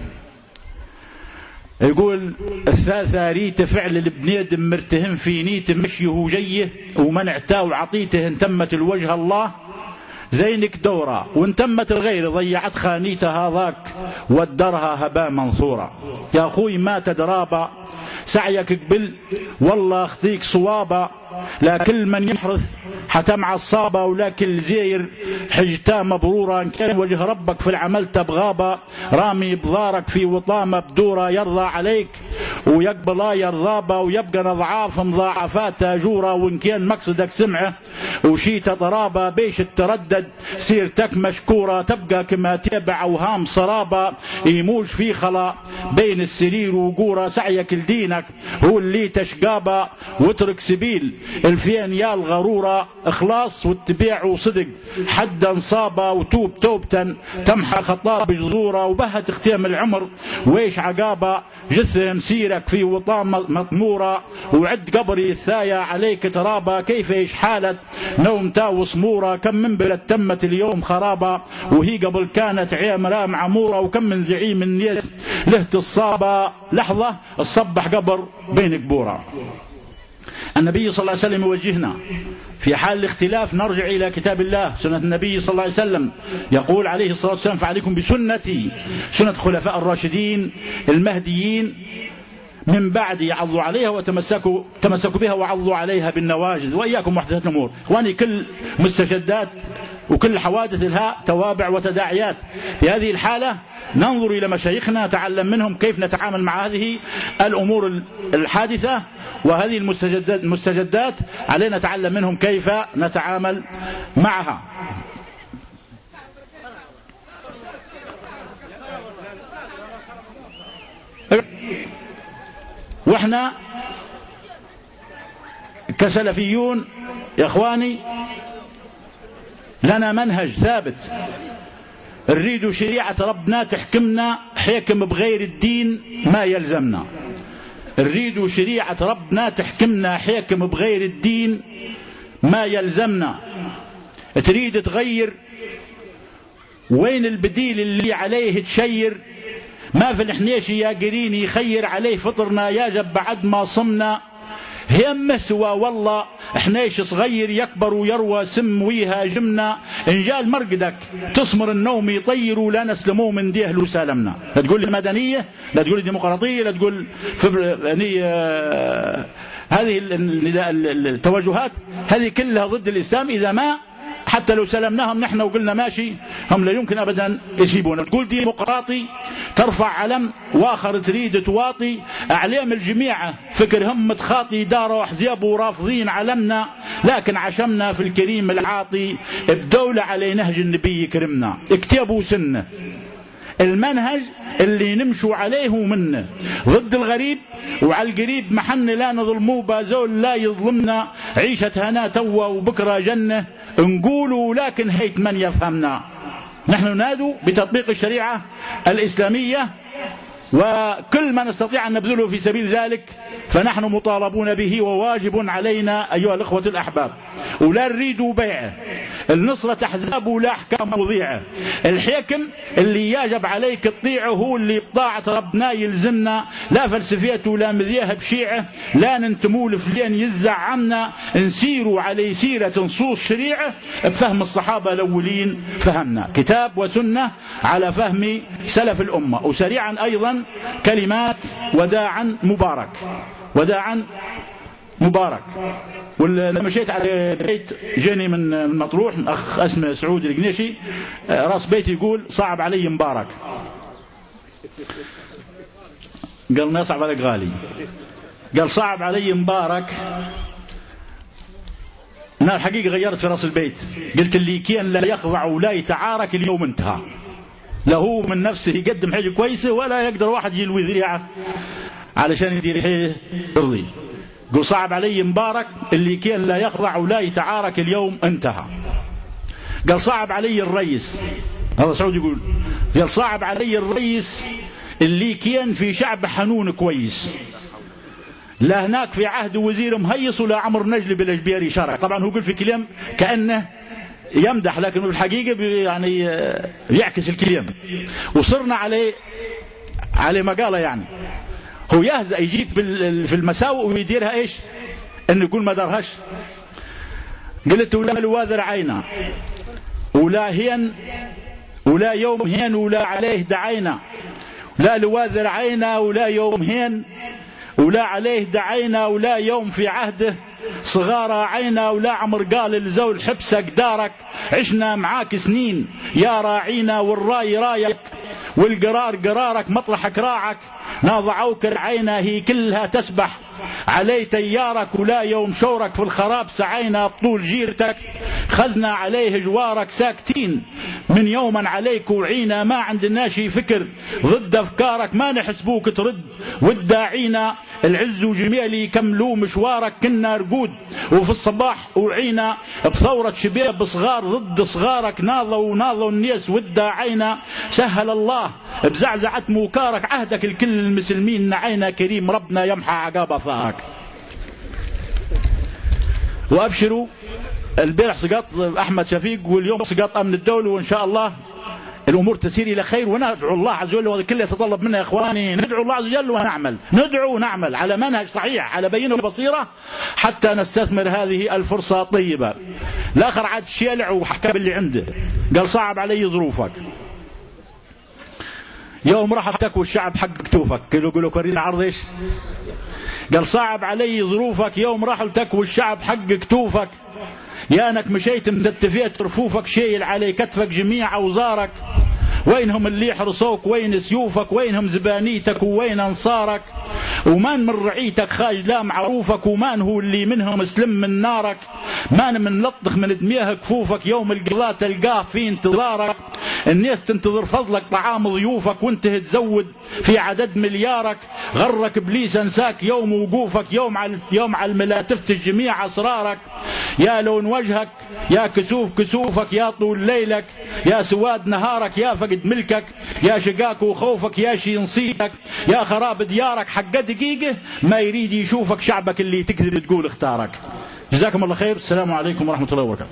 يقول الثالثة ريت فعل البنيدم مرتهم في نيت مشيه جيه ومنعته وعطيته انتمت الوجه الله زينك دورة وانتمت الغير ضيعت خانيتها ذاك ودرها هباء منصورا. يا أخوي ما تدرابا سعيك قبل والله اخطيك صوابا، لا كل من يحرث حتمع الصابة ولا كل زير حجتا مبرورا. إن كان وجه ربك في العمل تبغابا رامي بضارك في وطامة بدورة يرضى عليك ويقبل يرضابا ويبقى نضعاف مضاعفات أجورا. وإن كان مقصدك سمعه وشيت طرابا بيش التردد سيرتك مشكورة تبقى كما تابع أوهام صرابا يموج في خلا بين السرير وقورة. سعيك لدينك هو اللي تشقابا واترك سبيل الفين يا الغرورة اخلاص واتباع وصدق حدا صابا وتوب توبة تمحى خطاب بجذورة وبهت اختيام العمر ويش عقابة جسر مسيرك في وطام مطمورة وعد قبري الثايا عليك ترابا. كيف ايش حالة نوم تاو صمورة كم من بلد تمت اليوم خرابة وهي قبل كانت عيام رام عمورة وكم من زعيم الناس لهت الصابة لحظة الصبح قبر بين قبورة. النبي صلى الله عليه وسلم يوجهنا في حال الاختلاف نرجع إلى كتاب الله سنة النبي صلى الله عليه وسلم. يقول عليه الصلاة والسلام فعليكم بسنتي سنة خلفاء الراشدين المهديين من بعد يعضوا عليها وتمسكوا بها وعضوا عليها بالنواجذ وإياكم محدثات الأمور. إخواني كل مستجدات وكل حوادث لها توابع وتداعيات. في هذه الحالة ننظر إلى مشايخنا نتعلم منهم كيف نتعامل مع هذه الأمور الحادثة وهذه المستجدات علينا نتعلم منهم كيف نتعامل معها. واحنا كسلفيون يا اخواني لنا منهج ثابت. نريد شريعة ربنا تحكمنا حكم بغير الدين ما يلزمنا. نريد شريعة ربنا تحكمنا حكم بغير الدين ما يلزمنا. تريد تغير وين البديل اللي عليه تشير ما في الحنيشي يا قريني يخير عليه فطرنا يا جب بعد ما صمنا. هم سوا والله حنيش صغير يكبر ويروى سم ويهاجمنا. إن جاء المرقدك تصمر النوم يطير ولا نسلموه من ديه لو سالمنا. لا تقول لي مدنية لا تقول لي ديمقراطية لا تقول هذه التوجهات هذه كلها ضد الإسلام. إذا ما حتى لو سلمناهم نحن وقلنا ماشي هم لا يمكن أبدا يجيبون. تقول ديمقراطي ترفع علم واخر تريد تواطي أعلام الجميع فكرهم متخاطي داروا حزياب ورافضين علمنا. لكن عشمنا في الكريم العاطي الدولة على نهج النبي كرمنا. اكتبوا سنة المنهج اللي نمشوا عليه منه ضد الغريب وعلى القريب محن لا نظلموه بازول لا يظلمنا. عيشة هنا توا وبكرة جنة نقولوا لكن هيت من يفهمنا. نحن نادوا بتطبيق الشريعة الإسلامية وكل ما نستطيع أن نبذله في سبيل ذلك فنحن مطالبون به وواجب علينا أيها الأخوة الأحباب. ولا نريدوا بيعه النصرة أحزاب ولا أحكام مضيعة. الحكم اللي يجب عليك تطيعه هو اللي بطاعة ربنا يلزمنا. لا فلسفية ولا مذياه بشيعة لا ننتموا لفلان يزعمنا. نسيروا على سيرة نصوص شريعة بفهم الصحابة الأولين فهمنا كتاب وسنة على فهم سلف الأمة. وسريعا أيضا كلمات وداعا مبارك وداعا مبارك. ولما مشيت على بيت جاني من مطروح أخ اسمه سعود القنيشي راس بيت يقول صعب علي مبارك. قال ما يصعب عليك غالي. قال صعب علي مبارك. أنا الحقيقة غيرت في رأس البيت، قلت اللي كان لا يخضع ولا يتعارك اليوم انتهى، لا هو من نفسه يقدم حاجة كويسة ولا يقدر واحد يلوي ذريعه علشان يدير حاجة يرضي. قل صعب علي مبارك اللي كان لا يخضع ولا يتعارك اليوم انتهى. قال صعب علي الرئيس، هذا سعود يقول، قال صعب علي الرئيس اللي كان في شعب حنون كويس، لا هناك في عهد وزير مهيص ولا عمر نجلي بالأجبيري شرع. طبعا هو يقول في كلام كأنه يمدح، لكن بالحقيقة يعني يعكس الكلام. وصرنا عليه مقالة، يعني هو يهزأ يجيك في المساوئ ويديرها ايش انه يقول ما دارهاش. قلت ولا لواذر عينا ولا هين ولا يوم هين ولا عليه دعينا، لا لواذر عينا ولا يوم هين ولا عليه دعينا، ولا يوم في عهده صغار عينا، ولا عمر قال الزول حبسك دارك، عشنا معاك سنين يا راعينا، والراي رايك والقرار قرارك، مطرحك راعك، ناضعوك رعينا، هي كلها تسبح علي تيارك، ولا يوم شورك في الخراب سعينا، بطول جيرتك خذنا عليه جوارك، ساكتين من يوما عليك وعينا، ما عندنا شي فكر ضد أفكارك، ما نحسبوك ترد والداعينا، العز وجميلي كملوا مشوارك، كنا رقود وفي الصباح وعينا، بثورة شباب صغار ضد صغارك، ناضوا الناس والداعينا، سهل الله بزعزعة موكارك، عهدك الكل المسلمين نعينا، كريم ربنا يمحى عقاب أثارك. وأبشروا البارح سقط أحمد شفيق، واليوم سقط أمن الدولة، وإن شاء الله الأمور تسير إلى خير، وندعو الله عز وجل، وهذا كله يتطلب منا يا إخواني، ندعو الله عز وجل ونعمل، ندعو ونعمل على منهج صحيح، على بينة وبصيرة، حتى نستثمر هذه الفرصة الطيبة. الآخر عاد شيلع وحكى باللي عنده، قال صعب علي ظروفك يوم راح تكوي الشعب حق كتوفك، يقولوا كرينا عرض ايش؟ قال صعب علي ظروفك يوم راح تكوي الشعب حق كتوفك، يا انك مشيت مدتفيت رفوفك، شيل علي كتفك جميع اوزارك، وينهم اللي يحرصوك، وين سيوفك، وينهم زبانيتك، وين انصارك، ومان من رعيتك خاج لا معروفك، ومان هو اللي منهم اسلم من نارك، مان من لطخ من دميه كفوفك، يوم القضاء تلقاه في انتظارك، الناس تنتظر فضلك طعام ضيوفك، وانت تزود في عدد مليارك، غرك ابليس انساك يوم وقوفك، يوم على الملا تفتش جميع اسرارك، يا لون وجهك يا كسوفك، يا طول ليلك يا سواد نهارك، يا فقد ملكك يا شقاك وخوفك، يا شي نصيبك يا خراب ديارك، حق دقيقة ما يريد يشوفك شعبك اللي تكذب تقول اختارك. جزاكم الله خير، السلام عليكم ورحمة الله وبركاته.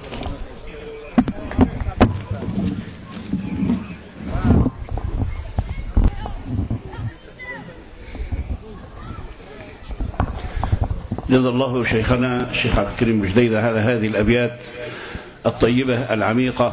جزا الله شيخنا الشيخ عبد الكريم بجديدة هذه الأبيات الطيبة العميقة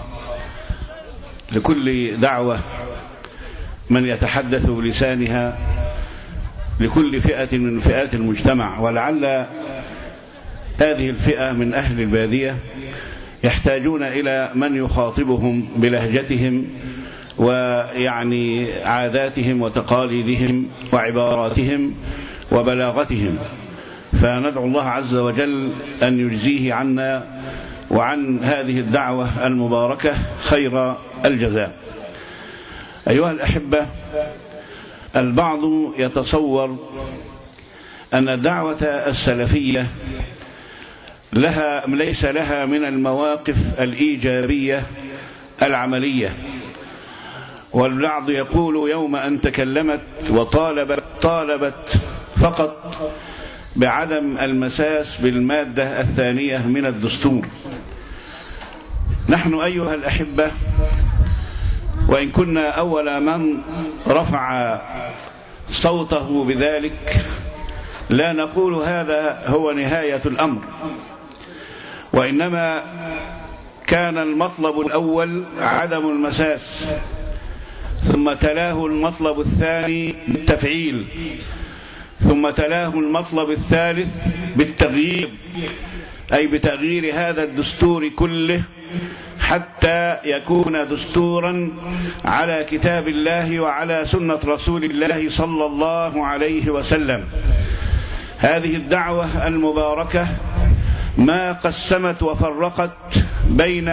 لكل دعوة من يتحدث بلسانها، لكل فئة من فئات المجتمع، ولعل هذه الفئة من أهل البادية يحتاجون إلى من يخاطبهم بلهجتهم ويعني عاداتهم وتقاليدهم وعباراتهم وبلاغتهم، فندعو الله عز وجل أن يجزيه عنا وعن هذه الدعوة المباركة خير الجزاء. أيها الأحبة، البعض يتصور أن الدعوة السلفية ليس لها من المواقف الإيجابية العملية، والبعض يقول يوم أن تكلمت وطالبت فقط بعدم المساس بالمادة الثانية من الدستور. نحن أيها الأحبة، وإن كنا أول من رفع صوته بذلك، لا نقول هذا هو نهاية الأمر، وإنما كان المطلب الأول عدم المساس، ثم تلاه المطلب الثاني بالتفعيل، ثم تلاه المطلب الثالث بالتغيير، أي بتغيير هذا الدستور كله حتى يكون دستورا على كتاب الله وعلى سنة رسول الله صلى الله عليه وسلم. هذه الدعوة المباركة ما قسمت وفرقت بين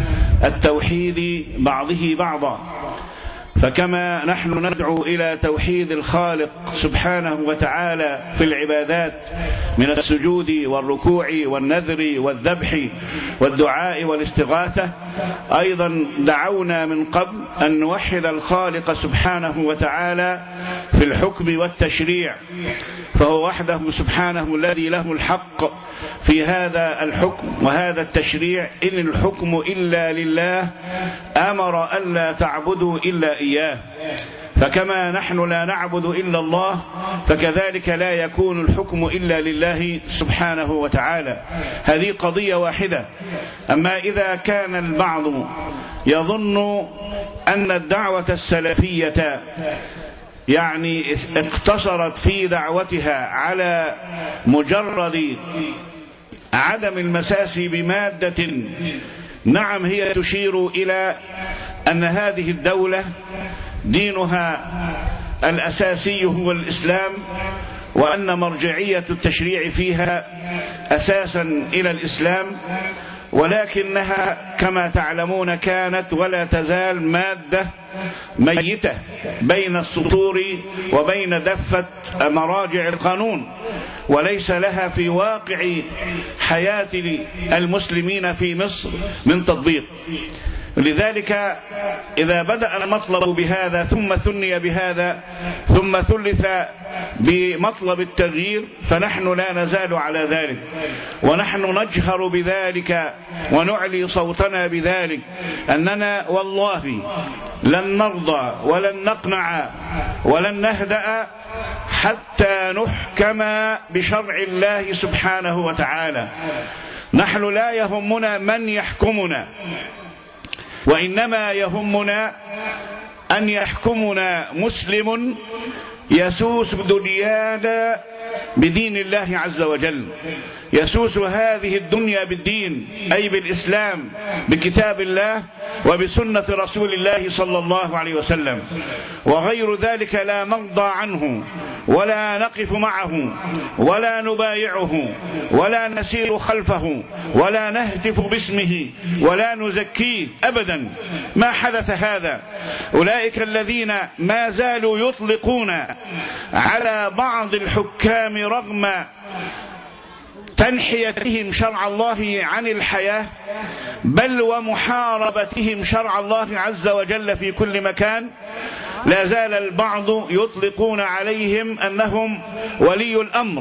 التوحيد بعضه بعضا، فكما نحن ندعو إلى توحيد الخالق سبحانه وتعالى في العبادات من السجود والركوع والنذر والذبح والدعاء والاستغاثة، أيضا دعونا من قبل أن نوحد الخالق سبحانه وتعالى في الحكم والتشريع، فهو وحده سبحانه الذي له الحق في هذا الحكم وهذا التشريع. إن الحكم إلا لله، أمر ألا تعبدوا إلا إياه، فكما نحن لا نعبد إلا الله فكذلك لا يكون الحكم إلا لله سبحانه وتعالى. هذه قضية واحدة. أما إذا كان البعض يظن أن الدعوة السلفية يعني اقتصرت في دعوتها على مجرد عدم المساس بمادة، نعم هي تشير إلى أن هذه الدولة دينها الأساسي هو الإسلام، وأن مرجعية التشريع فيها أساسا إلى الإسلام، ولكنها كما تعلمون كانت ولا تزال مادة ميتة بين السطور وبين دفة مراجع القانون، وليس لها في واقع حياة المسلمين في مصر من تطبيق. لذلك إذا بدأ المطلب بهذا ثم ثني بهذا ثم ثلث بمطلب التغيير، فنحن لا نزال على ذلك، ونحن نجهر بذلك ونعلي صوتنا بذلك، أننا والله لن نرضى ولن نقنع ولن نهدأ حتى نحكم بشرع الله سبحانه وتعالى. نحن لا يهمنا من يحكمنا، وإنما يهمنا أن يحكمنا مسلم يسوس دنيانا بدين الله عز وجل، يسوس هذه الدنيا بالدين أي بالإسلام، بكتاب الله وبسنة رسول الله صلى الله عليه وسلم، وغير ذلك لا نرضى عنه ولا نقف معه ولا نبايعه ولا نسير خلفه ولا نهتف باسمه ولا نزكيه أبدا. ما حدث هذا. أولئك الذين ما زالوا يطلقون على بعض الحكام رغم تنحيتهم شرع الله عن الحياة، بل ومحاربتهم شرع الله عز وجل في كل مكان، لا زال البعض يطلقون عليهم أنهم ولي الأمر.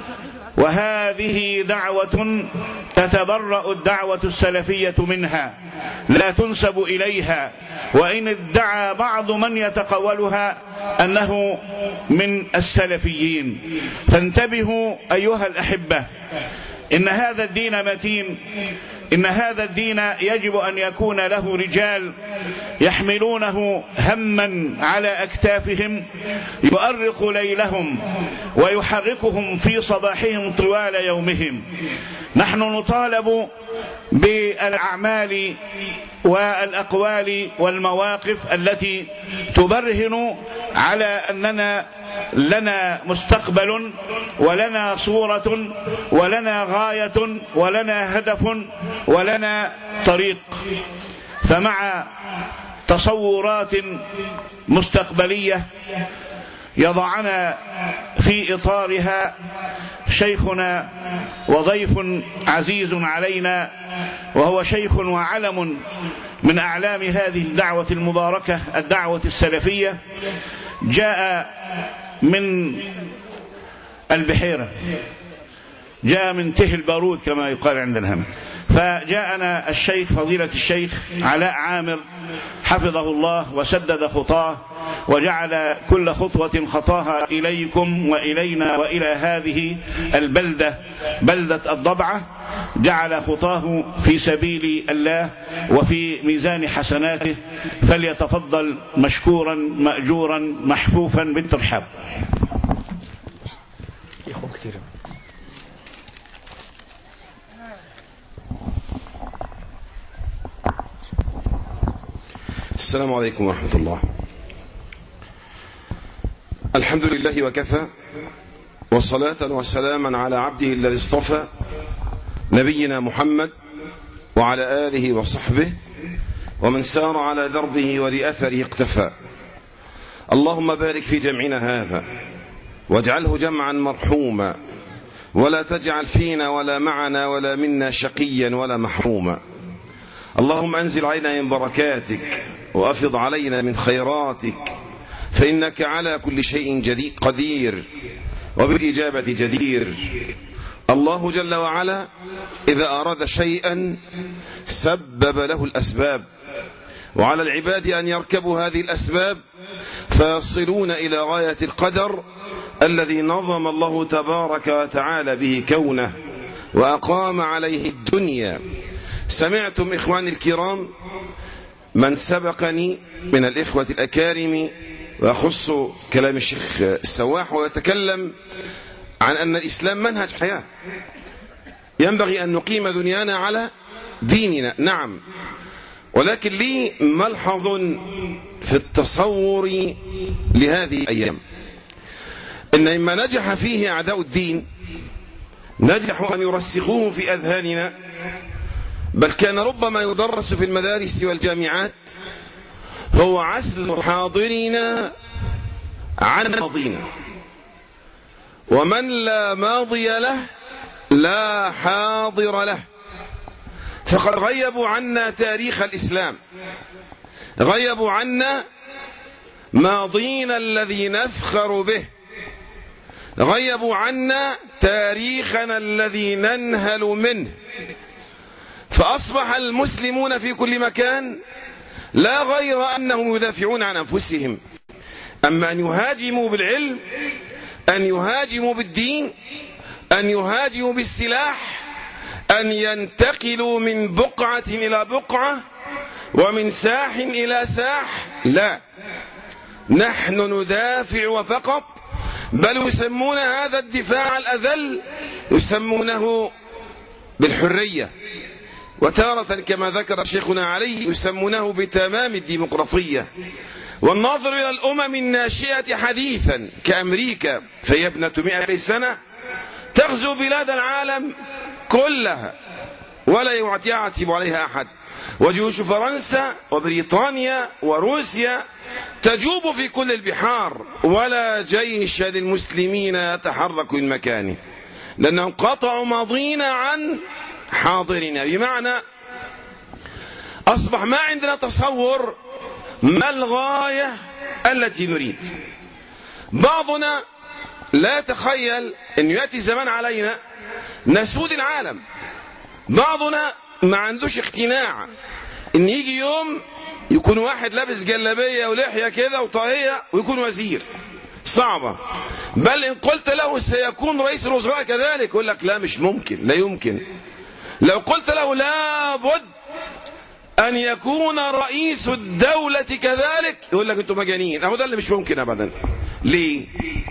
وهذه دعوة تتبرأ الدعوة السلفية منها، لا تنسب إليها، وإن ادعى بعض من يتقولها أنه من السلفيين. فانتبهوا أيها الأحبة، إن هذا الدين متين، إن هذا الدين يجب أن يكون له رجال يحملونه هما على أكتافهم، يؤرق ليلهم ويحركهم في صباحهم طوال يومهم. نحن نطالب بالأعمال والأقوال والمواقف التي تبرهن على أننا لنا مستقبل ولنا صورة ولنا غاية ولنا هدف ولنا طريق. فمع تصورات مستقبلية يضعنا في إطارها شيخنا وضيف عزيز علينا، وهو شيخ وعلم من أعلام هذه الدعوة المباركة، الدعوة السلفية، جاء من البحيرة، جاء من ته البارود كما يقال عندنا هم. فجاءنا الشيخ فضيلة الشيخ علاء عامر حفظه الله وسدد خطاه وجعل كل خطوة خطاها إليكم وإلينا وإلى هذه البلدة، بلدة الضبعة، جعل خطاه في سبيل الله وفي ميزان حسناته، فليتفضل مشكورا مأجورا محفوفا بالترحاب.
السلام عليكم ورحمة الله. الحمد لله وكفى، وصلاة وسلاما على عبده الذي اصطفى نبينا محمد وعلى آله وصحبه ومن سار على دربه ولأثره اقتفى. اللهم بارك في جمعنا هذا واجعله جمعا مرحوما، ولا تجعل فينا ولا معنا ولا منا شقيا ولا محروما. اللهم أنزل علينا من بركاتك وأفض علينا من خيراتك، فإنك على كل شيء قدير وبالإجابة جدير. الله جل وعلا إذا أراد شيئا سبب له الأسباب، وعلى العباد أن يركبوا هذه الأسباب فيصلون إلى غاية القدر الذي نظم الله تبارك وتعالى به كونه وأقام عليه الدنيا. سمعتم إخواني الكرام من سبقني من الإخوة الأكارم، ويخص كلام الشيخ السواح ويتكلم عن أن الإسلام منهج حياة، ينبغي أن نقيم دنيانا على ديننا. نعم، ولكن لي ملحظ في التصور لهذه الأيام، إن مما نجح فيه أعداء الدين نجحوا أن يرسخوه في أذهاننا، بل كان ربما يدرس في المدارس والجامعات، هو عزل حاضرنا عن ماضينا، ومن لا ماضي له لا حاضر له. فقد غيبوا عنا تاريخ الإسلام، غيبوا عنا ماضينا الذي نفخر به، غيبوا عنا تاريخنا الذي ننهل منه. فأصبح المسلمون في كل مكان لا غير أنهم يدافعون عن أنفسهم، أما أن يهاجموا بالعلم، أن يهاجموا بالدين، أن يهاجموا بالسلاح، أن ينتقلوا من بقعة إلى بقعة ومن ساح إلى ساح، لا، نحن ندافع فقط. بل يسمون هذا الدفاع الأذل يسمونه بالحرية، وتارة كما ذكر شيخنا علي يسمونه بتمام الديمقراطية. والناظر إلى الأمم الناشئة حديثا كأمريكا، فهي ابنة 100 سنة تغزو بلاد العالم كلها ولا يعتب عليها أحد، وجيوش فرنسا وبريطانيا وروسيا تجوب في كل البحار، ولا جيش للمسلمين يتحرك من مكانه، لأنهم قطعوا ماضينا عن حاضرنا. بمعنى أصبح ما عندنا تصور ما الغاية التي نريد. بعضنا لا يتخيل أن يأتي زمان علينا نسود العالم، بعضنا ما عندوش اقتناع أن يجي يوم يكون واحد لابس جلابية ولحية كده وطاقية ويكون وزير، صعبة. بل إن قلت له سيكون رئيس الوزراء كذلك يقول لك لا، مش ممكن، لا يمكن. لو قلت له لابد أن يكون رئيس الدولة كذلك يقول لك أنتم مجانين، أهو ده اللي مش ممكن أبدا. ليه؟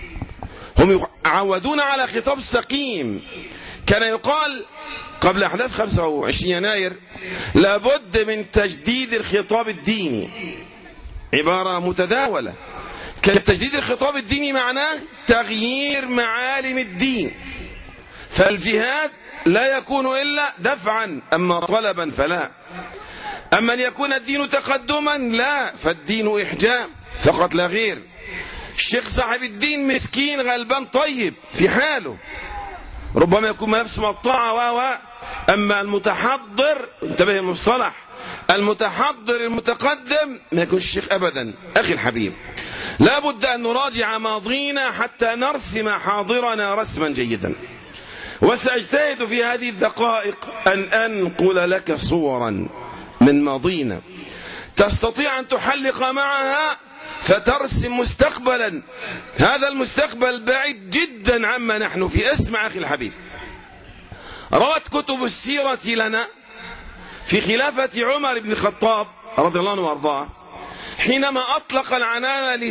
هم يعودون على خطاب سقيم. كان يقال قبل أحداث 25 يناير لابد من تجديد الخطاب الديني، عبارة متداولة. كان تجديد الخطاب الديني معناه تغيير معالم الدين، فالجهاد لا يكون إلا دفعا، أما طلبا فلا. أما أن يكون الدين تقدما لا، فالدين إحجام فقط لا غير. الشيخ صاحب الدين مسكين غلبان طيب في حاله، ربما يكون نفسه مقطعة أما المتحضر، انتبه المصطلح، المتحضر المتقدم ما يكون الشيخ أبدا. أخي الحبيب، لا بد أن نراجع ماضينا حتى نرسم حاضرنا رسما جيدا. وسأجتهد في هذه الدقائق أن أنقل لك صورا من ماضينا تستطيع أن تحلق معها فترسم مستقبلا. هذا المستقبل بعيد جدا عما نحن فيه. اسمع أخي الحبيب، روت كتب السيرة لنا في خلافة عمر بن الخطاب رضي الله عنه وارضاه، حينما أطلق العنان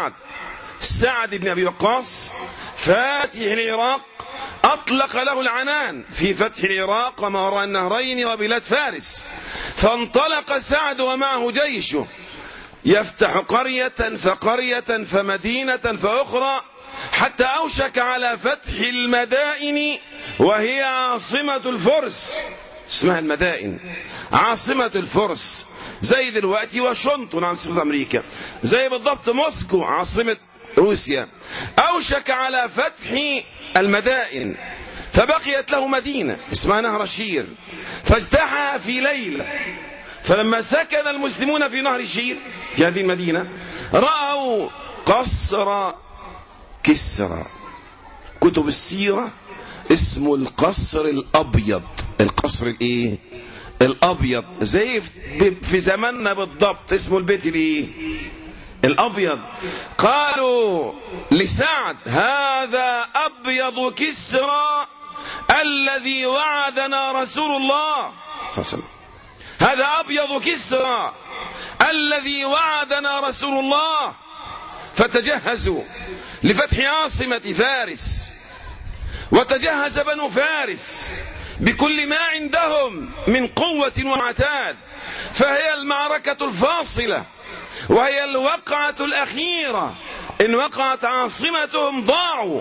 لسعد بن أبي وقاص فاتح العراق، أطلق له العنان في فتح العراق وما وراء النهرين وبلاد فارس. فانطلق سعد ومعه جيشه يفتح قرية فقرية فمدينة فأخرى، حتى أوشك على فتح المدائن وهي عاصمة الفرس. اسمها المدائن عاصمة الفرس، زي دلوقتي واشنطن عاصمة أمريكا، زي بالضبط موسكو عاصمة روسيا. أوشك على فتح المدائن، فبقيت له مدينة اسمها نهر شير، فاجتاحها في ليلة. فلما سكن المسلمون في نهر شير في هذه المدينة رأوا قصر كسرى. كتب السيرة اسمه القصر الأبيض. القصر الايه؟ الأبيض. زي في زماننا بالضبط اسمه البيت الايه؟ الأبيض. قالوا لسعد: هذا أبيض كسرى الذي وعدنا رسول الله صلى الله عليه وسلم. هذا أبيض كسرى الذي وعدنا رسول الله. فتجهزوا لفتح عاصمة فارس، وتجهز بنو فارس بكل ما عندهم من قوة وعتاد، فهي المعركة الفاصلة، وهي الوقعة الأخيرة. إن وقعت عاصمتهم ضاعوا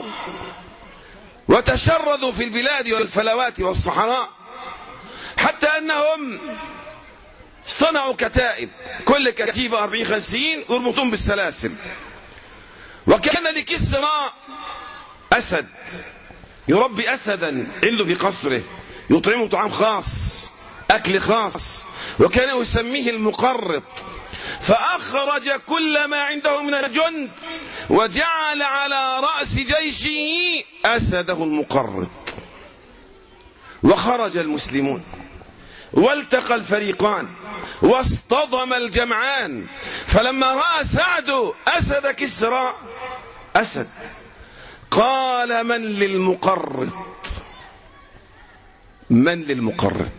وتشردوا في البلاد والفلوات والصحراء، حتى أنهم صنعوا كتائب، كل كتيبة 40-50 يربطون بالسلاسل. وكان لكسرى أسد يربي أسدا عنده في قصره، يطعمه طعام خاص، أكل خاص، وكان يسميه المقرط. فأخرج كل ما عنده من الجند وجعل على رأس جيشه أسده المقرط. وخرج المسلمون والتقى الفريقان واصطدم الجمعان. فلما رأى سعد أسد كسرى أسد قال: من للمقرط؟ من للمقرط؟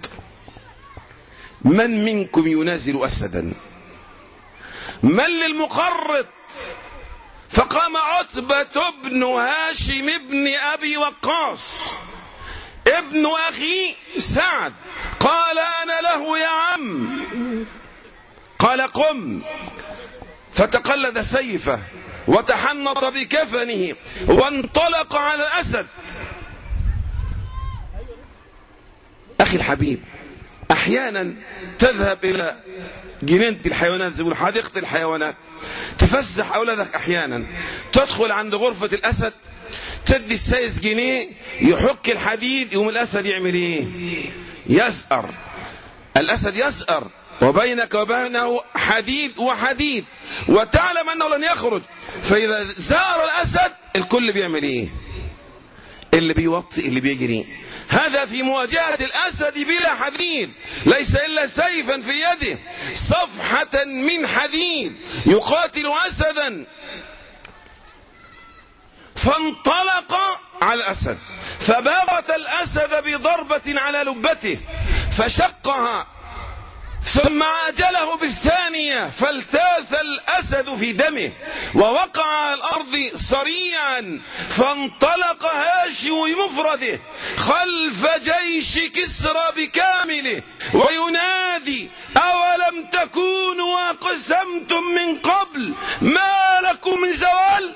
من منكم ينازل أسدا؟ من للمقرط؟ فقام عتبة بن هاشم بن أبي وقاص ابن أخي سعد، قال: أنا له يا عم. قال: قم. فتقلد سيفه وتحنط بكفنه وانطلق على الأسد. أخي الحبيب، أحيانا تذهب إلى جنينة الحيوانات زي حديقة الحيوانات، تفسح أولادك، أحيانا تدخل عند غرفة الأسد، تدي السايس جنيه يحك الحديد، يقوم الأسد يعمل إيه؟ يسأر. الأسد يسأر وبينك وبينه حديد وحديد، وتعلم أنه لن يخرج. فإذا زار الأسد الكل بيعمل إيه؟ اللي بيوطئ، اللي بيجري. هذا في مواجهة الأسد بلا حديد، ليس إلا سيفا في يده، صفحة من حديد يقاتل أسدا. فانطلق على الأسد فباغت الأسد بضربة على لبته فشقها، ثم عاجله بالثانية فالتاث الأسد في دمه ووقع على الأرض صريعا. فانطلق هاشم بمفرده خلف جيش كسرى بكامله وينادي: أولم تكونوا أقسمتم من قبل ما لكم من زوال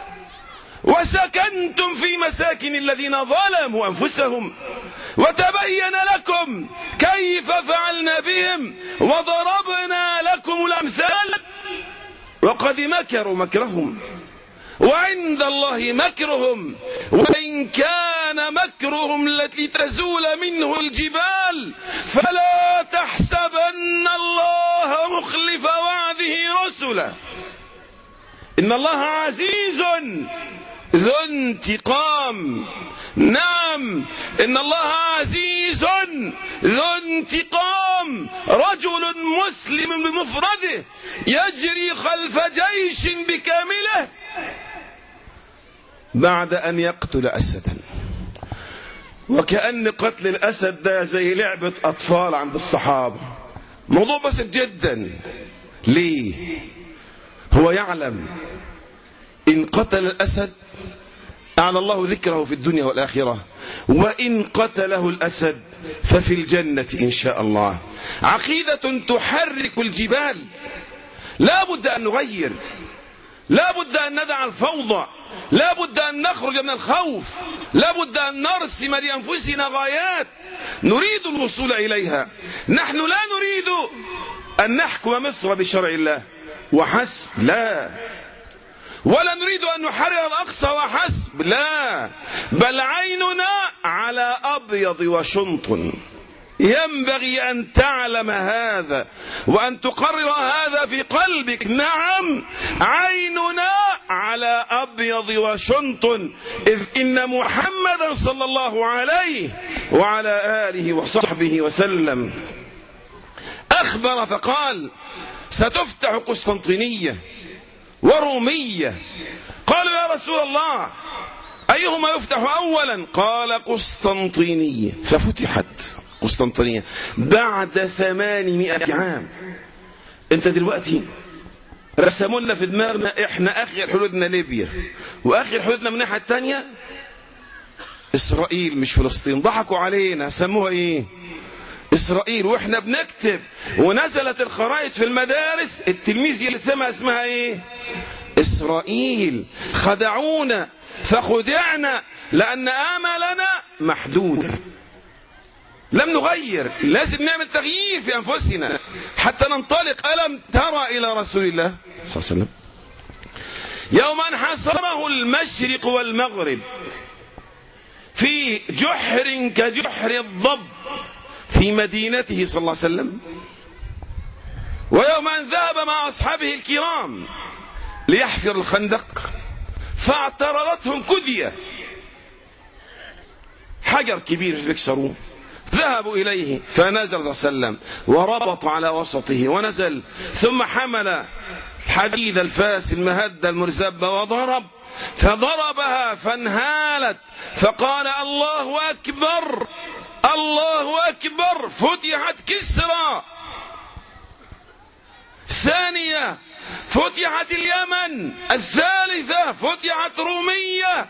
وسكنتم في مساكن الذين ظلموا أنفسهم وتبين لكم كيف فعلنا بهم وضربنا لكم الأمثال وقد مكروا مكرهم وعند الله مكرهم وإن كان مكرهم لتزول منه الجبال فلا تحسبن الله مخلف وعده رسله إن الله عزيز ذو انتقام. نعم، إن الله عزيز ذو انتقام. رجل مسلم بمفرده يجري خلف جيش بكامله بعد أن يقتل أسدا. وكأن قتل الأسد ده زي لعبة أطفال عند الصحابة، موضوع بسيط جدا. ليه؟ هو يعلم إن قتل الأسد أعلى الله ذكره في الدنيا والآخرة، وإن قتله الأسد ففي الجنة إن شاء الله. عقيدة تحرك الجبال. لا بد أن نغير. لا بد أن ندع الفوضى، لا بد أن نخرج من الخوف، لا بد أن نرسم لأنفسنا غايات نريد الوصول إليها. نحن لا نريد أن نحكم مصر بشرع الله وحسب، لا، ولا نريد أن نحرر الأقصى وحسب، لا، بل عيننا على أبيض وشنط. ينبغي أن تعلم هذا وأن تقرر هذا في قلبك. نعم، عيننا على أبيض وشنط، إذ إن محمدا صلى الله عليه وعلى آله وصحبه وسلم أخبر فقال: ستفتح قسطنطينية ورومية. قالوا: يا رسول الله، أيهما يفتح أولا؟ قال: قسطنطينية. ففتحت قسطنطينية بعد 800 عام. انت دلوقتي رسموا لنا في دماغنا احنا اخر حدودنا ليبيا، واخر حدودنا من الناحية الثانية اسرائيل مش فلسطين. ضحكوا علينا، سموها ايه؟ اسرائيل. واحنا بنكتب ونزلت الخرائط في المدارس التلميذ يرسمها اسمها ايه؟ اسرائيل. خدعونا فخدعنا، لان املنا محدودة. لم نغير، لازم نعمل تغيير في أنفسنا حتى ننطلق. ألم ترى إلى رسول الله صلى الله عليه وسلم يوم أن حاصره المشرق والمغرب في جحر كجحر الضب في مدينته صلى الله عليه وسلم، ويوم أن ذهب مع أصحابه الكرام ليحفر الخندق فاعترضتهم كدية، حجر كبير يكسروه. ذهبوا إليه فنزل صلى الله عليه وسلم وربط على وسطه ونزل، ثم حمل حديد الفاس المهدة المرزبة وضرب، فضربها فانهالت، فقال: الله أكبر الله أكبر. فتحت كسرى. الثانية فتحت اليمن. الثالثة فتحت رومية.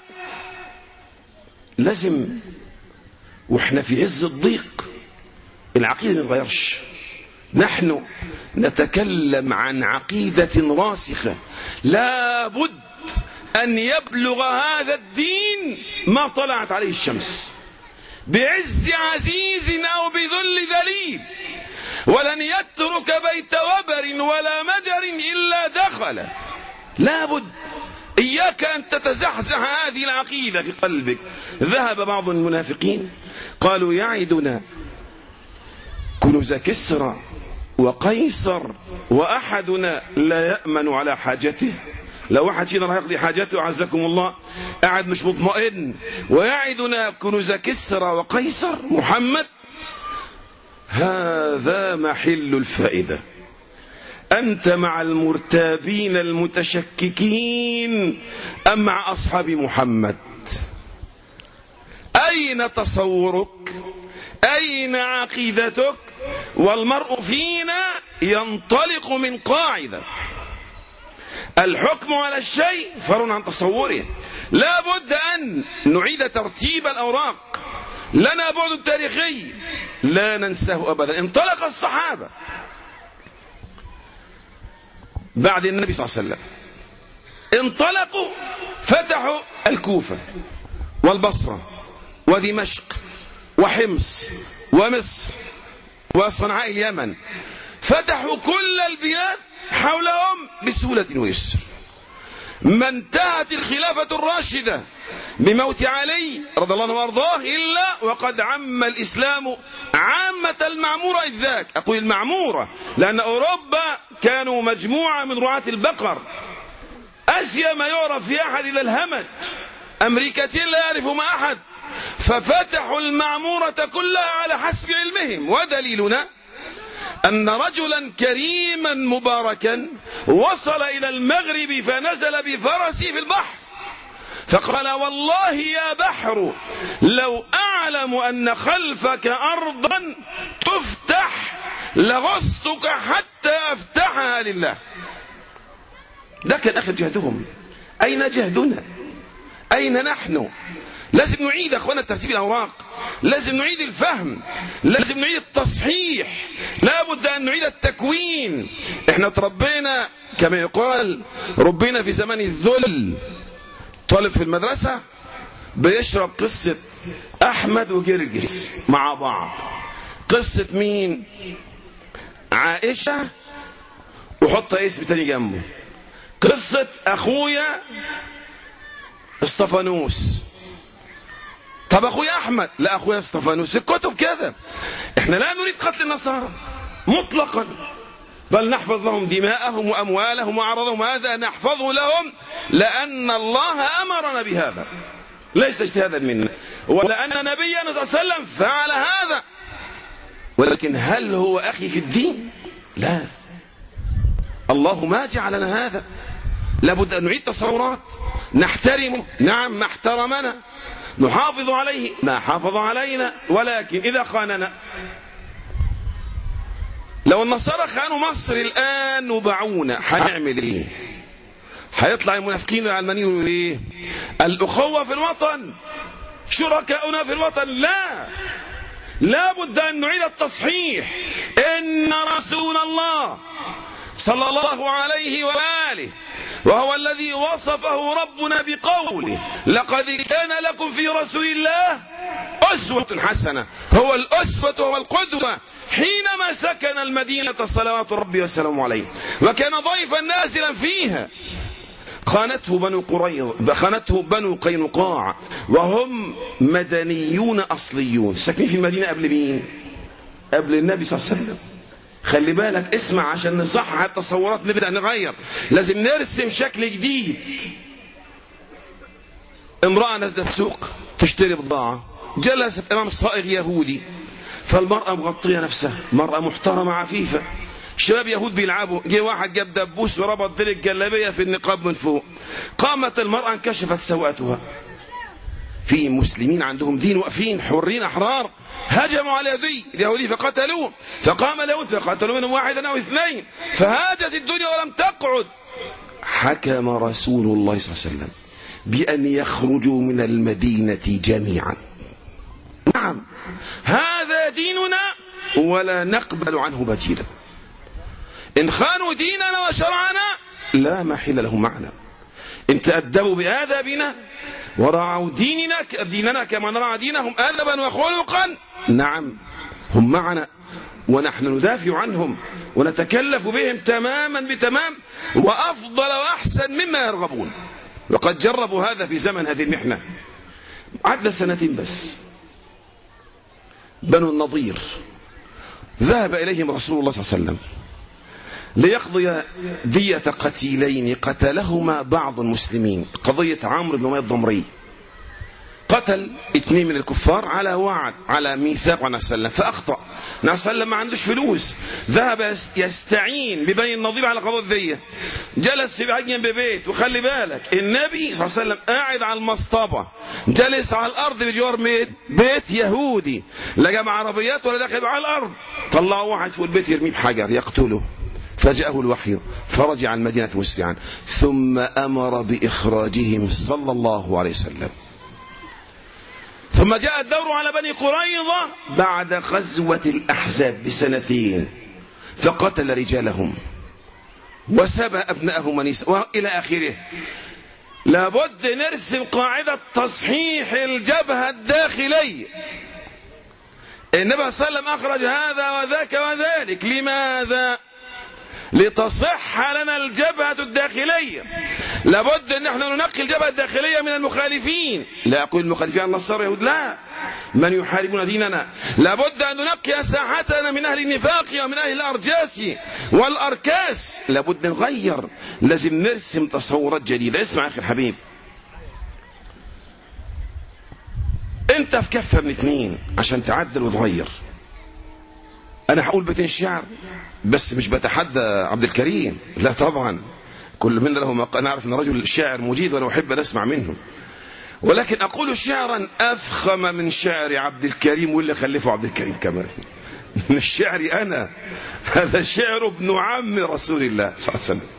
لازم واحنا في عز الضيق العقيدة ما تغيرش. نحن نتكلم عن عقيدة راسخة، لا بد أن يبلغ هذا الدين ما طلعت عليه الشمس، بعز عزيز أو بذل ذليل، ولن يترك بيت وبر ولا مدر إلا دخل. لا بد، إياك أن تتزحزح هذه العقيدة في قلبك. ذهب بعض المنافقين قالوا: يعدنا كنوز كسرى وقيصر وأحدنا لا يأمن على حاجته. لو واحد فينا راح يقضي حاجته عزكم الله قاعد مش مطمئن، ويعدنا كنوز كسرى وقيصر محمد. هذا محل الفائدة. أنت مع المرتابين المتشككين أم مع أصحاب محمد؟ أين تصورك؟ أين عقيدتك؟ والمرء فينا ينطلق من قاعدة: الحكم على الشيء فرع عن تصوره. لا بد أن نعيد ترتيب الأوراق. لنا بعد تاريخي لا ننساه أبدا. انطلق الصحابة بعد النبي صلى الله عليه وسلم، انطلقوا فتحوا الكوفة والبصرة ودمشق وحمص ومصر وصنعاء اليمن. فتحوا كل البلاد حولهم بسهولة ويسر. ما انتهت الخلافة الراشدة بموت علي رضي الله عنه وارضاه إلا وقد عم الإسلام عامة المعمورة إذ ذاك. أقول المعمورة لأن أوروبا كانوا مجموعة من رعاة البقر. آسيا ما يعرف في أحد إلا الهمج، أمريكتين لا يعرف ما أحد، ففتحوا المعمورة كلها على حسب علمهم. ودليلنا أن رجلا كريما مباركا وصل إلى المغرب فنزل بفرسه في البحر فقال: والله يا بحر لو أعلم أن خلفك أرضا تفتح لغصتك حتى أفتحها لله. ده كان آخر جهدهم. أين جهدنا؟ أين نحن؟ لازم نعيد يا اخوانا ترتيب الاوراق، لازم نعيد الفهم، لازم نعيد التصحيح، لابد ان نعيد التكوين. احنا تربينا كما يقال، ربنا في زمن الذل. طالب في المدرسة بيشرب قصة احمد وجرجس مع بعض. قصة مين؟ عائشة وحط اسم تاني جنبه. قصة اخويا اسطفانوس. طب اخويا احمد؟ لا اخويا اسطفانوس. الكتب كده. احنا لا نريد قتل النصارى مطلقا، بل نحفظ لهم دماءهم واموالهم واعراضهم، هذا نحفظه لهم لان الله امرنا بهذا، ليس اجتهادا منا، ولان نبينا صلى الله عليه وسلم فعل هذا. ولكن هل هو اخي في الدين؟ لا، الله ما جعلنا هذا. لابد ان نعيد تصورات، نحترمه، نعم ما احترمنا، نحافظ عليه ما حافظ علينا، ولكن اذا خاننا. لو النصارى خانوا مصر الان وباعونا هنعمل ايه؟ هيطلع المنافقين العلمانيين يقولوا ايه؟ الاخوه في الوطن، شركاؤنا في الوطن. لا، لابد ان نعيد التصحيح. ان رسول الله صلى الله عليه وآله وهو الذي وصفه ربنا بقوله لقد كان لكم في رسول الله أسوة حسنة. هو الأسوة وهو القدوة حينما سكن المدينة صلوات ربي وسلامه عليه، وكان ضيفا نازلا فيها. خانته بنو قينقاع، وهم مدنيون أصليون، ساكنين في المدينة قبل مين؟ قبل النبي صلى الله عليه وسلم. خلي بالك، اسمع عشان نصحح التصورات، نبدأ نغير، لازم نرسم شكل جديد. امرأة نازلة في سوق تشتري بضاعة، جلست امام صائغ يهودي، فالمرأة مغطية نفسها، مرأة محترمة عفيفة. شباب يهود بيلعبوا، جه واحد جاب دبوس وربط ديل الجلابية في النقاب من فوق. قامت المرأة انكشفت سوءتها. في مسلمين عندهم دين واقفين حرين احرار، هجموا على اليهودي فقتلوه، فقام اليهود فقتلوا منهم واحدا او اثنين، فهاجت الدنيا ولم تقعد. حكم رسول الله صلى الله عليه وسلم بأن يخرجوا من المدينة جميعا. نعم، هذا ديننا ولا نقبل عنه بديلا. إن خانوا ديننا وشرعنا لا محل لهم معنا. إن تأدبوا بآدابنا ورعوا ديننا كما نرعى دينهم أدبا وخلقا، نعم هم معنا، ونحن ندافع عنهم ونتكلف بهم تماما بتمام، وأفضل وأحسن مما يرغبون. وقد جربوا هذا في زمن هذه المحنة. عدنا سنتين بس، بنو النضير ذهب إليهم رسول الله صلى الله عليه وسلم ليقضي دية قتيلين قتلهما بعض المسلمين. قضية عمرو بن أمية الضمري، قتل 2 من الكفار على وعد، على ميثاق النبي صلى الله عليه وسلم، فأخطأ. النبي صلى الله عليه وسلم ما عندوش فلوس، ذهب يستعين ببني النضير على قضاء الدية. جلس في جنب بيت، وخلي بالك النبي صلى الله عليه وسلم قاعد على المصطبة، جلس على الأرض بجوار بيت يهودي، لا جمع عربيات ولا داخل على الأرض. طلعوا واحد فوق البيت يرميه بحجر يقتله، فجاءه الوحي فرجع المدينة مسرعا، ثم أمر بإخراجهم صلى الله عليه وسلم. ثم جاء الدور على بني قريظة بعد غزوة الأحزاب ب2 فقتل رجالهم وسبى أبنائهم ونساء وإلى آخره. لابد نرسم قاعدة تصحيح الجبهة الداخلية. النبي صلى الله عليه وسلم أخرج هذا وذاك وذلك، لماذا؟ لتصح لنا الجبهة الداخلية. لابد ان احنا ننقي الجبهة الداخلية من المخالفين، لا اقول المخالفين النصارى يهود، لا، من يحاربون ديننا. لابد ان ننقي ساحتنا من اهل النفاق ومن اهل الارجاس والاركاس. لابد نغير، لازم نرسم تصورات جديدة. اسمع يا اخي الحبيب، انت في كفة من 2 عشان تعدل وتغير. انا هقول 2 شعر بس مش بتحدى عبد الكريم، لا طبعا، كل منا له مقال. نعرف ان رجل شاعر مجيد وانا احب ان اسمع منه، ولكن اقول شعرا افخم من شعر عبد الكريم واللي خلفه عبد الكريم كمان. مش شعري انا، هذا شعر ابن عم رسول الله صلى الله عليه وسلم.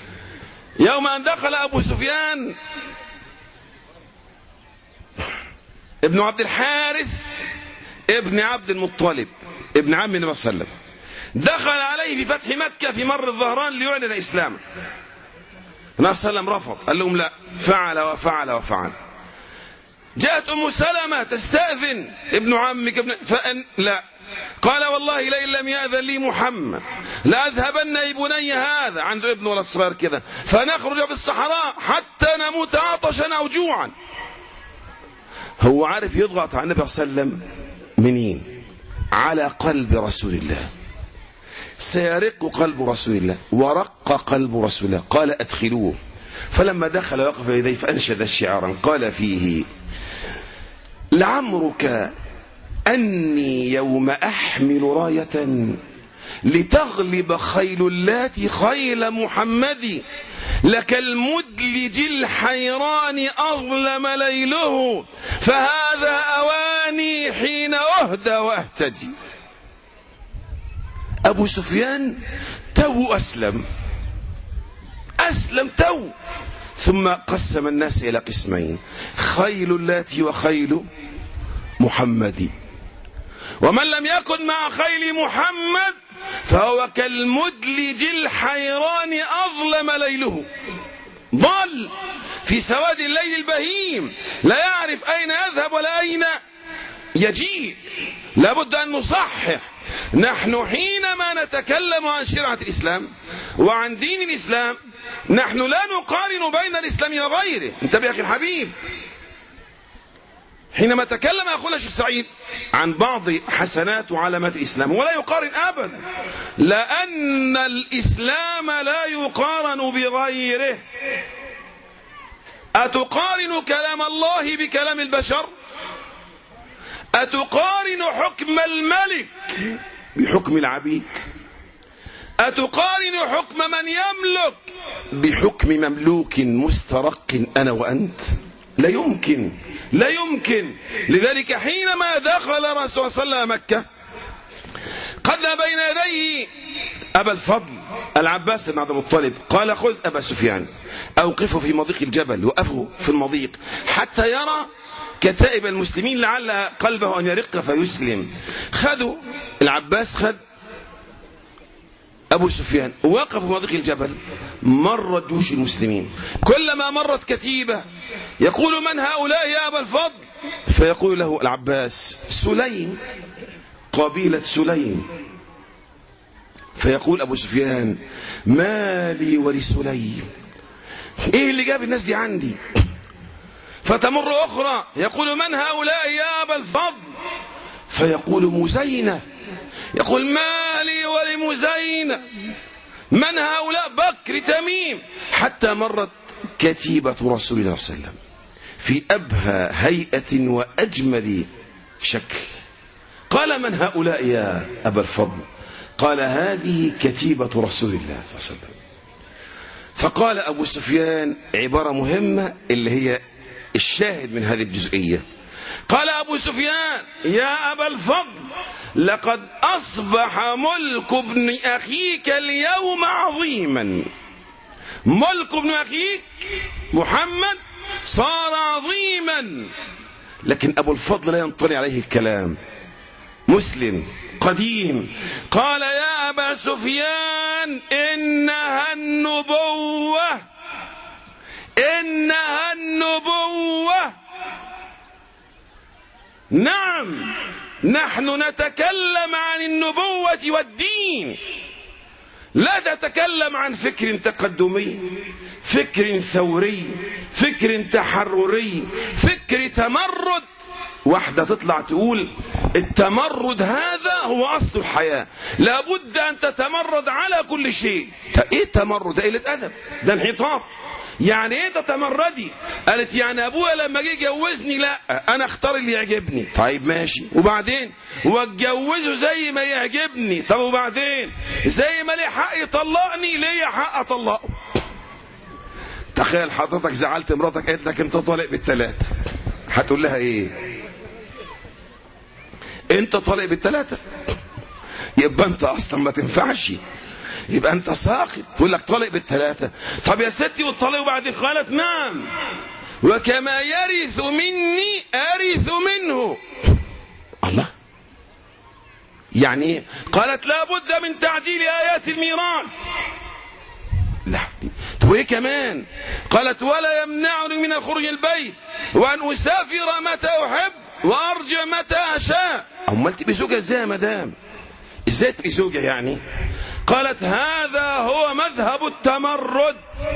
يوم ان دخل ابو سفيان ابن عبد الحارث ابن عبد المطلب ابن عم النبي صلى الله عليه وسلم، دخل عليه في فتح مكة في مر الظهران ليعلن إسلامه. النبي صلى الله عليه وسلم رفض، قال لهم لا، فعل وفعل وفعل. جاءت أم سلمة تستأذن، ابن عمك لا، قال والله لئن لم يأذن لي محمد لأذهبن ابني هذا، عنده ابن ولد صغير كده، فنخرج في الصحراء حتى نموت عطشا أو جوعا. هو عارف يضغط على النبي صلى الله عليه وسلم منين؟ على قلب رسول الله. سيرق قلب رسول الله، ورق قلب رسول الله. قال أدخلوه. فلما دخل وقف يديه فأنشد شعارا قال فيه: لعمرك أني يوم أحمل راية لتغلب خيل اللات خيل محمد، لك المدلج الحيران أظلم ليله، فهذا أواني حين أهدى وأهتدي. أبو سفيان تو أسلم تو، ثم قسم الناس إلى قسمين: خيل اللات وخيل محمد، ومن لم يكن مع خيل محمد فهو كالمدلج الحيران أظلم ليله، ضل في سواد الليل البهيم، لا يعرف أين يذهب ولا أين يجيء. لابد أن نصحح. نحن حينما نتكلم عن شريعة الإسلام وعن دين الإسلام نحن لا نقارن بين الإسلام وغيره. انتبه يا أخي الحبيب، حينما تكلم أخونا الشيخ سعيد عن بعض حسنات وعلامات الإسلام ولا يقارن أبدا، لأن الإسلام لا يقارن بغيره. أتقارن كلام الله بكلام البشر؟ أتقارن حكم الملك بحكم العبيد؟ أتقارن حكم من يملك بحكم مملوك مسترق أنا وأنت؟ لا يمكن، لا يمكن. لذلك حينما دخل رسول الله صلى الله عليه وسلم مكة قد بين يديه أبا الفضل العباس بن عبد المطلب، قال: خذ أبا سفيان أوقفه في مضيق الجبل، وقفه في المضيق حتى يرى كتائب المسلمين لعل قلبه أن يرق فيسلم. خذوا العباس، خذ أبو سفيان، وقف في مضيق الجبل. مرت جيوش المسلمين، كلما مرت كتيبة يقول: من هؤلاء يا أبا الفضل؟ فيقول له العباس: سليم، قبيلة سليم. فيقول أبو سفيان: ما لي ولسليم؟ إيه اللي جاب الناس دي عندي؟ فتمر أخرى يقول: من هؤلاء يا أبا الفضل؟ فيقول: مزينة. يقول: ما لي ولمزينة؟ من هؤلاء؟ بكر، تميم. حتى مرت كتيبة رسول الله صلى الله عليه وسلم في أبهى هيئة وأجمل شكل. قال: من هؤلاء يا أبا الفضل؟ قال: هذه كتيبة رسول الله صلى الله عليه وسلم. فقال أبو سفيان عبارة مهمة اللي هي الشاهد من هذه الجزئية. قال أبو سفيان: يا أبا الفضل، لقد أصبح ملك ابن أخيك اليوم عظيما. ملك ابن أخيك محمد صار عظيما. لكن أبو الفضل لا ينطلي عليه الكلام، مسلم قديم. قال: يا أبا سفيان، إنها النبوة، إنها النبوة. نعم، نحن نتكلم عن النبوة والدين، لا تتكلم عن فكر تقدمي، فكر ثوري، فكر تحرري، فكر تمرد. واحدة تطلع تقول التمرد هذا هو أصل الحياة، لابد أن تتمرد على كل شيء. إيه تمرد؟ ده قلة أدب، ده انحطاط. يعني ايه تتمردي؟ قالت: يعني ابويا لما جه يجوزني لا، انا اختار اللي يعجبني. طيب ماشي، وبعدين؟ واتجوزه زي ما يعجبني. طب وبعدين؟ زي ما ليه حق يطلقني ليه حق اطلقه. تخيل حضرتك زعلت مراتك قالت لك انت طالق بالثلاثه، هتقول لها ايه؟ انت طالق بالثلاثه، يبقى انت اصلا ما تنفعش، يبقى انت ساقط. تقول لك طالق بالثلاثه. طب يا ستي والطلاق وبعدين؟ قالت: نعم، وكما يرث مني أرث منه. الله، يعني قالت لا بد من تعديل آيات الميراث. لا، تقول ايه كمان؟ قالت ولا يمنعني من الخروج البيت وأن أسافر متى أحب وأرجع متى أشاء. أمال تبقي زوجة ازاي يا مدام؟ ازاي تبقي زوجة يعني؟ قالت هذا هو مذهب التمرد.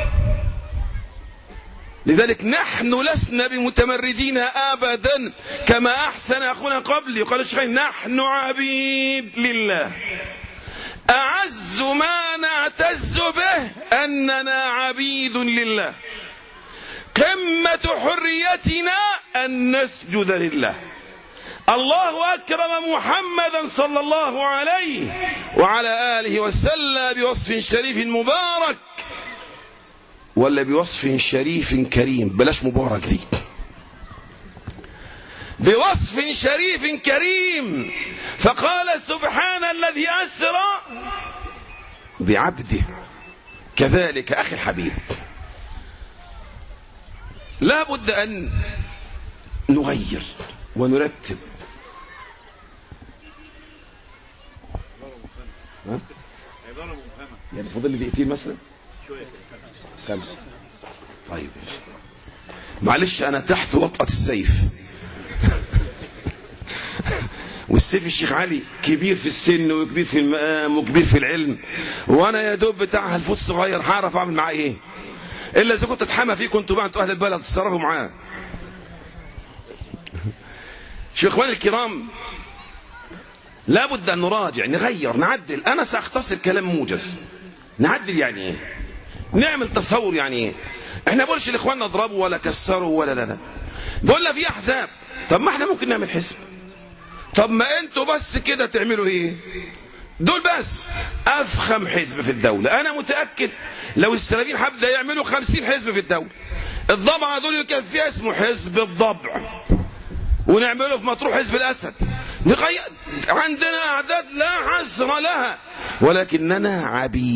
لذلك نحن لسنا بمتمردين أبدا، كما أحسن أخونا قبلي قال الشيخ نحن عبيد لله. أعز ما نعتز به أننا عبيد لله. قمة حريتنا أن نسجد لله. الله أكرم محمدا صلى الله عليه وعلى آله وسلم بوصف شريف مبارك، ولا بوصف شريف كريم، بلاش مبارك دي، بوصف شريف كريم. فقال سبحان الذي أسرى بعبده. كذلك أخي الحبيب لا بد أن نغير ونرتب. يعني فضل لي دقيقتين مثلا، 5. طيب معلش أنا تحت وطأة السيف والسيف الشيخ علي كبير في السن وكبير في المقام وكبير في العلم، وانا يا دوب بتاع الفوت صغير، هعرف اعمل معاه ايه؟ الا اذا كنت اتحمى فيه، كنتوا بقى انتوا اهل البلد تتصرفوا معاه. شو اخواني الكرام، لابد ان نراجع، نغير، نعدل. انا ساختصر كلام موجز. نعدل يعني ايه؟ نعمل تصور يعني ايه؟ احنا بقولش لاخواننا اضربوا ولا كسروا ولا لا، بقولنا في احزاب. طب ما احنا ممكن نعمل حزب. طب ما انتوا بس كده تعملوا ايه؟ دول بس افخم حزب في الدولة. انا متأكد لو السلفيين حبدا يعملوا 50 حزب في الدولة، الضبعة دول يكفيها اسمه حزب الضبع، ونعمله في مطروح حزب الاسد. عندنا اعداد لا حصر لها، ولكننا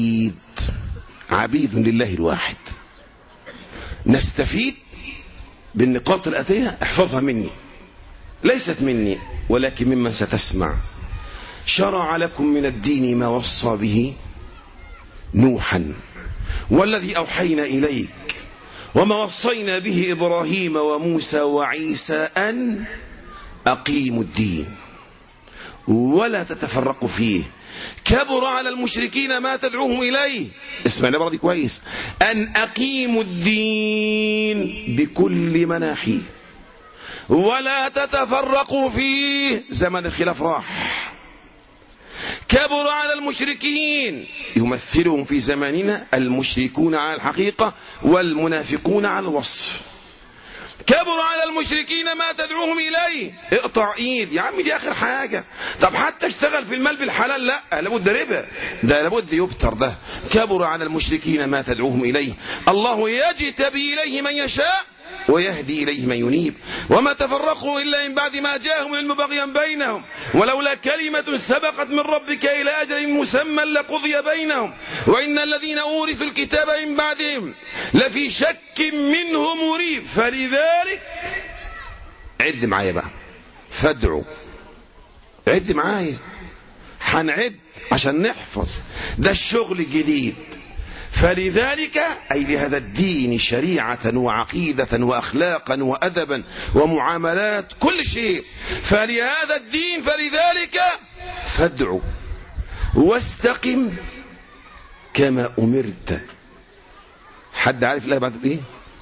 عبيد لله الواحد. نستفيد بالنقاط الآتية، احفظها مني، ليست مني ولكن ممن ستسمع. شرع لكم من الدين ما وصى به نوحا والذي أوحينا إليك وما وصينا به إبراهيم وموسى وعيسى أن أقيموا الدين ولا تتفرقوا فيه كبر على المشركين ما تدعوهم إليه. اسمع العبارة دي كويس، أن أقيموا الدين بكل مناحيه ولا تتفرقوا فيه. زمن الخلاف راح. كبر على المشركين، يمثلهم في زماننا المشركون على الحقيقة والمنافقون على الوصف. كبر على المشركين ما تدعوهم إليه. اقطع ايد يا عم، دي آخر حاجة. طب حتى اشتغل في المال بالحلال، لا، لابد ربا، ده لابد يبتر. ده كبر على المشركين ما تدعوهم إليه. الله يجتبي إليه من يشاء ويهدي إليه من ينيب وما تفرقوا إلا من بعد ما جاءهم العلم بغيا بينهم ولولا كلمة سبقت من ربك إلى أجل مسمى لقضي بينهم وإن الذين أورثوا الكتاب من بعدهم لفي شك منه مريب. فلذلك عد معايا بقى، فادعوا. عد معايا، هنعد عشان نحفظ، ده الشغل الجديد. فلذلك أي لهذا الدين شريعة وعقيدة وأخلاقا وأدبا ومعاملات، كل شيء. فلهذا الدين فلذلك فادعوا واستقم كما أمرت. حد عارف الآية بعد إيه؟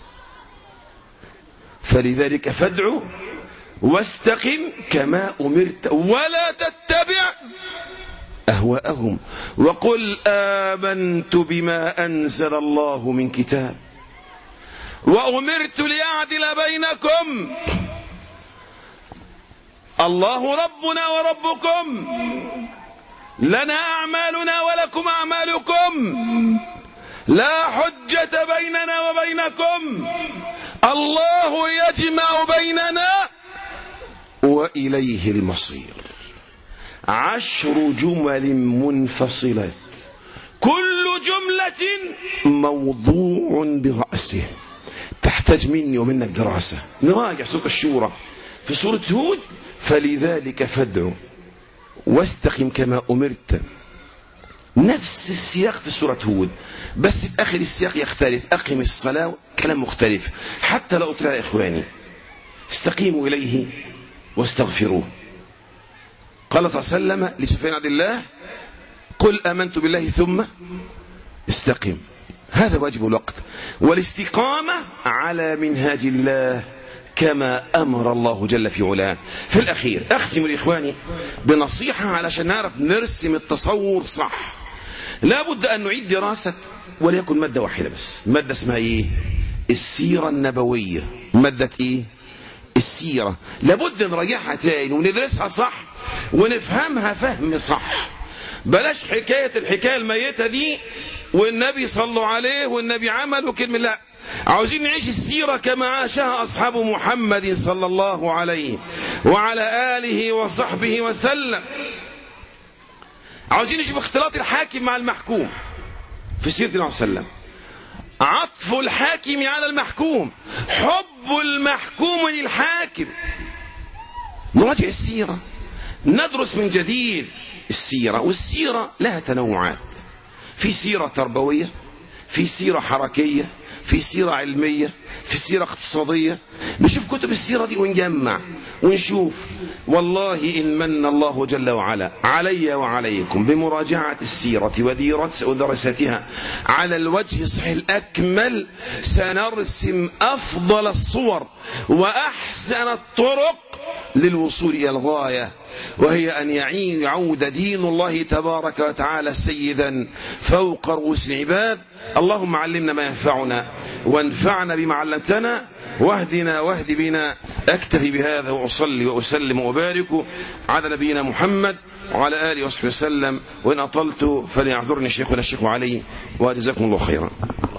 فلذلك فادعوا واستقم كما أمرت ولا تتبع أهواءهم وقل آمنت بما أنزل الله من كتاب وأمرت لأعدل بينكم الله ربنا وربكم لنا أعمالنا ولكم أعمالكم لا حجة بيننا وبينكم الله يجمع بيننا وإليه المصير. 10 جمل منفصلات كل جملة موضوع برأسه تحتاج مني ومنك دراسة. نراجع سورة الشورى في سورة هود، فلذلك فادع واستقم كما أمرت. نفس السياق في سورة هود، بس في آخر السياق يختلف. أقم الصلاة، كلام مختلف. حتى لو قلت يا إخواني استقيموا إليه واستغفروه. قال صلى الله عليه وسلم لسفيان عبد الله: قل آمنت بالله ثم استقم. هذا واجب الوقت، والاستقامة على منهاج الله كما أمر الله جل في علاه. في الأخير أختم لإخواني بنصيحة علشان نعرف نرسم التصور صح. لابد أن نعيد دراسة وليكن مادة واحدة بس. مادة اسمها إيه؟ السيرة النبوية. مادة إيه؟ السيرة. لابد نراجعها تاني وندرسها صح ونفهمها فهم صح. بلاش الحكاية الميتة دي والنبي صلوا عليه والنبي عمل وكلمة. لا، عاوزين نعيش السيرة كما عاشها أصحاب محمد صلى الله عليه وعلى آله وصحبه وسلم. عاوزين نشوف اختلاط الحاكم مع المحكوم في سيرة النبي صلى الله عليه وسلم، عطف الحاكم على المحكوم، حب المحكوم للحاكم. نراجع السيرة، ندرس من جديد السيرة. والسيرة لها تنوعات، في سيرة تربوية، في سيرة حركية، في سيرة علمية، في سيرة اقتصادية. نشوف كتب السيرة دي ونجمع ونشوف. والله إن من الله جل وعلا علي وعليكم بمراجعة السيرة ودراستها على الوجه الصحيح الأكمل، سنرسم أفضل الصور وأحسن الطرق للوصول إلى الغاية، وهي أن يعود دين الله تبارك وتعالى سيدا فوق رؤوس العباد. اللهم علمنا ما ينفعنا وانفعنا بما علمتنا، واهدنا واهد بنا. أكتفي بهذا وأصلي وأسلم وأبارك على نبينا محمد وعلى آله وصحبه وسلم. وإن أطلت فليعذرني شيخنا الشيخ علي، وجزاكم الله خيرا.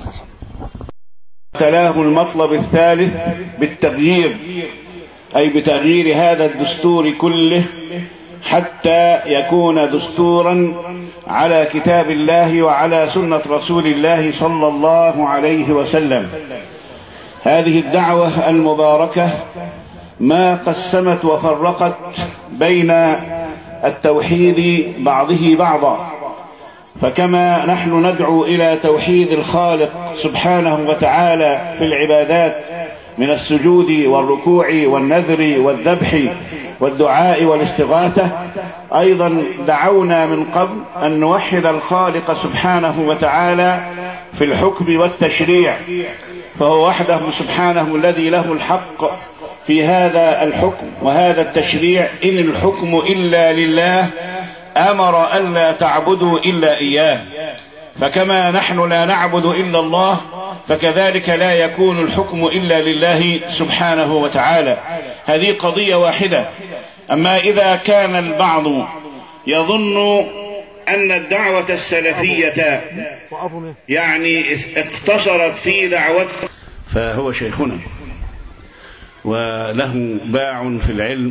تلاه المطلب الثالث بالتغيير، أي بتغيير هذا الدستور كله حتى يكون دستورا على كتاب الله وعلى سنة رسول الله صلى الله عليه وسلم. هذه الدعوة المباركة ما قسمت وفرقت بين التوحيد بعضه بعضا، فكما نحن ندعو إلى توحيد الخالق سبحانه وتعالى في العبادات من السجود والركوع والنذر والذبح والدعاء والاستغاثة، أيضا دعونا من قبل أن نوحد الخالق سبحانه وتعالى في الحكم والتشريع، فهو وحده سبحانه الذي له الحق في هذا الحكم وهذا التشريع. إن الحكم إلا لله، أمر ألا تعبدوا إلا إياه. فكما نحن لا نعبد إلا الله، فكذلك لا يكون الحكم إلا لله سبحانه وتعالى. هذه قضية واحدة. أما إذا كان البعض يظن أن الدعوة السلفية يعني اقتصرت في دعوة، فهو شيخنا وله باع في العلم،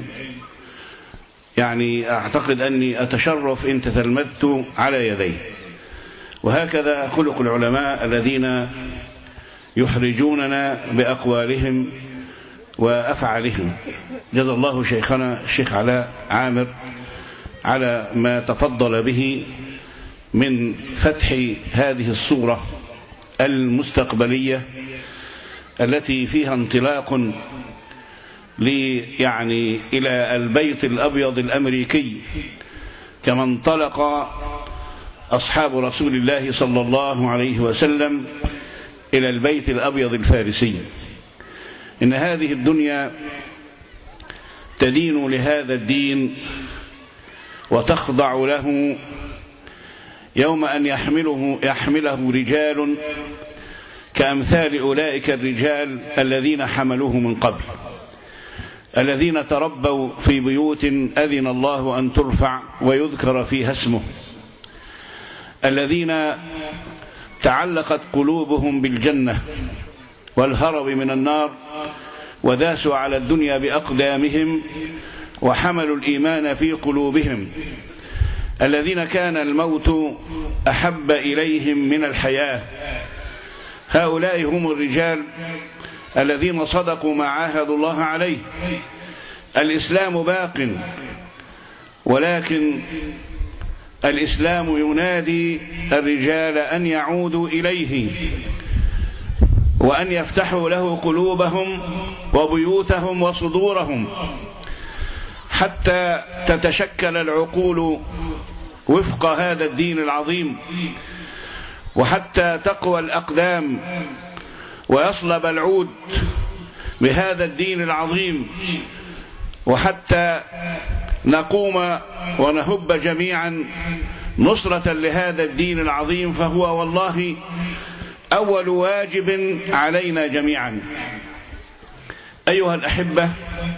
يعني أعتقد أني أتشرف إن تتلمذت على يديه. وهكذا خلق العلماء الذين يحرجوننا بأقوالهم وأفعالهم. جزا الله شيخنا الشيخ علاء عامر على ما تفضل به من فتح هذه الصورة المستقبلية التي فيها انطلاق يعني إلى البيت الأبيض الأمريكي، كما انطلق أصحاب رسول الله صلى الله عليه وسلم إلى البيت الأبيض الفارسي. إن هذه الدنيا تدين لهذا الدين وتخضع له يوم أن يحمله رجال كأمثال أولئك الرجال الذين حملوه من قبل، الذين تربوا في بيوت أذن الله أن ترفع ويذكر فيها اسمه، الذين تعلقت قلوبهم بالجنة والهرب من النار، وداسوا على الدنيا بأقدامهم وحملوا الإيمان في قلوبهم، الذين كان الموت أحب إليهم من الحياة. هؤلاء هم الرجال الذين صدقوا ما عاهدوا الله عليه. الإسلام باق، ولكن الإسلام ينادي الرجال أن يعودوا إليه وأن يفتحوا له قلوبهم وبيوتهم وصدورهم حتى تتشكل العقول وفق هذا الدين العظيم، وحتى تقوى الأقدام ويصلب العود بهذا الدين العظيم، وحتى نقوم ونهب جميعا نصرة لهذا الدين العظيم، فهو والله أول واجب علينا جميعا. أيها الأحبة،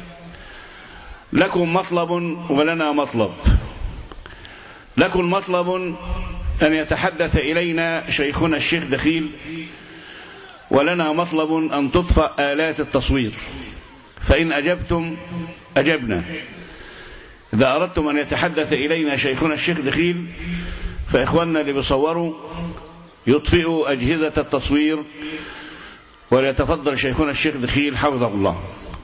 لكم مطلب ولنا مطلب. لكم مطلب أن يتحدث إلينا شيخنا الشيخ دخيل، ولنا مطلب أن تطفأ آلات التصوير، فإن أجبتم أجبنا. إذا أردتم أن يتحدث إلينا شيخنا الشيخ دخيل، فإخواننا اللي بيصوروا يطفئوا أجهزة التصوير، وليتفضل شيخنا الشيخ دخيل حفظه الله.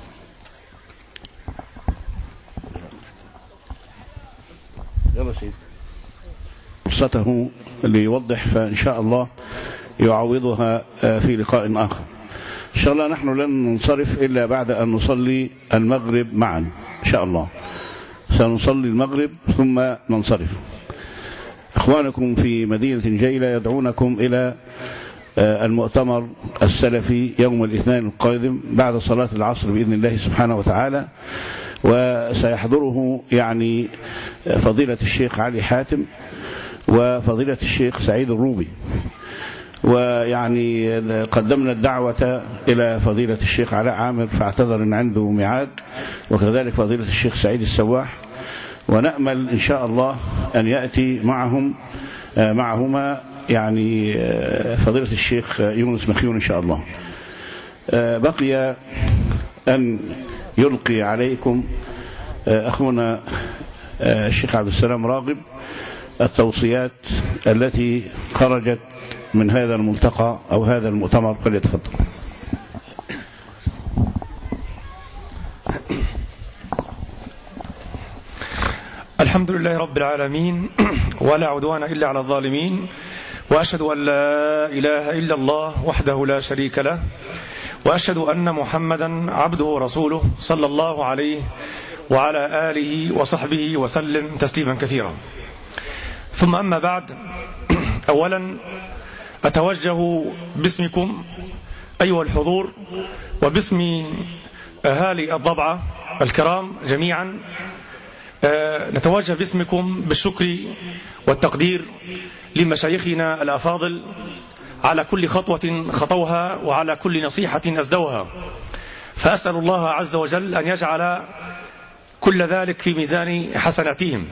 فرصته ليوضح، فإن شاء الله يعوضها في لقاء آخر. إن شاء الله نحن لن ننصرف إلا بعد أن نصلي المغرب معا إن شاء الله. سنصلي المغرب ثم ننصرف. إخوانكم في مدينة جيلة يدعونكم إلى المؤتمر السلفي يوم الاثنين القادم بعد صلاة العصر بإذن الله سبحانه وتعالى، وسيحضره يعني فضيلة الشيخ علي حاتم وفضيلة الشيخ سعيد الروبي، ويعني قدمنا الدعوة إلى فضيلة الشيخ علاء عامر فاعتذر أن عنده ميعاد، وكذلك فضيلة الشيخ سعيد السواح، ونأمل إن شاء الله أن يأتي معهما يعني فضيلة الشيخ يونس مخيون إن شاء الله. بقي أن يلقي عليكم أخونا الشيخ عبد السلام راغب التوصيات التي خرجت من هذا الملتقى أو هذا المؤتمر، فليتفضل.
الحمد لله رب العالمين، ولا عدوان إلا على الظالمين، وأشهد أن لا إله إلا الله وحده لا شريك له، وأشهد أن محمدا عبده ورسوله صلى الله عليه وعلى آله وصحبه وسلم تسليما كثيرا. ثم أما بعد، أولا أتوجه باسمكم أيها الحضور وباسم أهالي الضبعة الكرام جميعا، نتوجه باسمكم بالشكر والتقدير لمشايخنا الأفاضل على كل خطوة خطوها وعلى كل نصيحة أسدوها، فأسأل الله عز وجل أن يجعل كل ذلك في ميزان حسناتهم.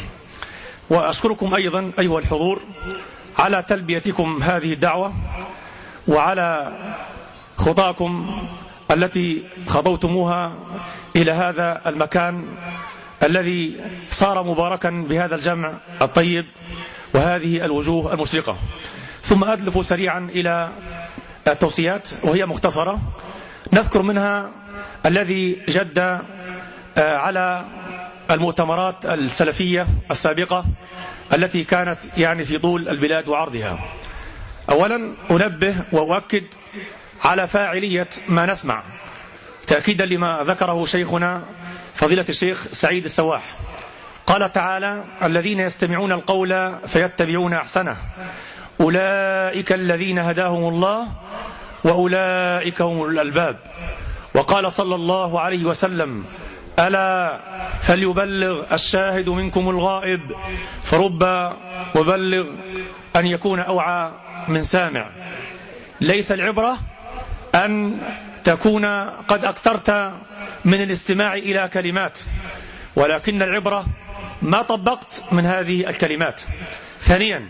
وأشكركم أيضا أيها الحضور على تلبيتكم هذه الدعوة وعلى خطاكم التي خطوتموها إلى هذا المكان الذي صار مباركا بهذا الجمع الطيب وهذه الوجوه المشرقة. ثم أدلف سريعا إلى التوصيات وهي مختصرة، نذكر منها الذي جد على المؤتمرات السلفية السابقة التي كانت يعني في طول البلاد وعرضها. أولا أنبه وأؤكد على فاعلية ما نسمع تأكيدا لما ذكره شيخنا فضيلة الشيخ سعيد السواح. قال تعالى: الذين يستمعون القول فيتبعون أحسنه أولئك الذين هداهم الله وأولئك هم الألباب. وقال صلى الله عليه وسلم: ألا فليبلغ الشاهد منكم الغائب فرب وبلغ أن يكون أوعى من سامع. ليس العبرة أن تكون قد أكثرت من الاستماع إلى كلمات، ولكن العبرة ما طبقت من هذه الكلمات. ثانيا،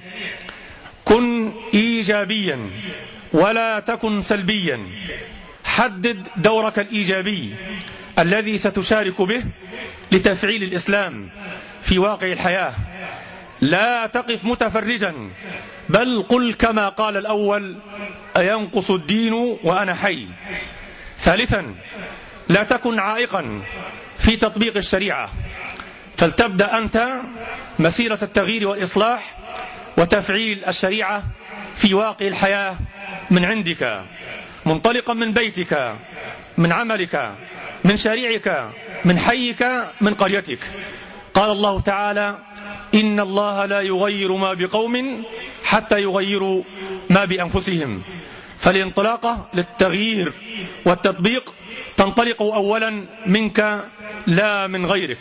كن إيجابيا ولا تكن سلبيا. حدد دورك الإيجابي الذي ستشارك به لتفعيل الإسلام في واقع الحياة. لا تقف متفرجا، بل قل كما قال الأول: أينقص الدين وأنا حي. ثالثا لا تكن عائقا في تطبيق الشريعة، فلتبدأ أنت مسيرة التغيير والإصلاح وتفعيل الشريعة في واقع الحياة من عندك، منطلقا من بيتك، من عملك، من شريعك، من حيك، من قريتك. قال الله تعالى: إن الله لا يغير ما بقوم حتى يغيروا ما بأنفسهم. فالانطلاقة للتغيير والتطبيق تنطلق أولا منك لا من غيرك.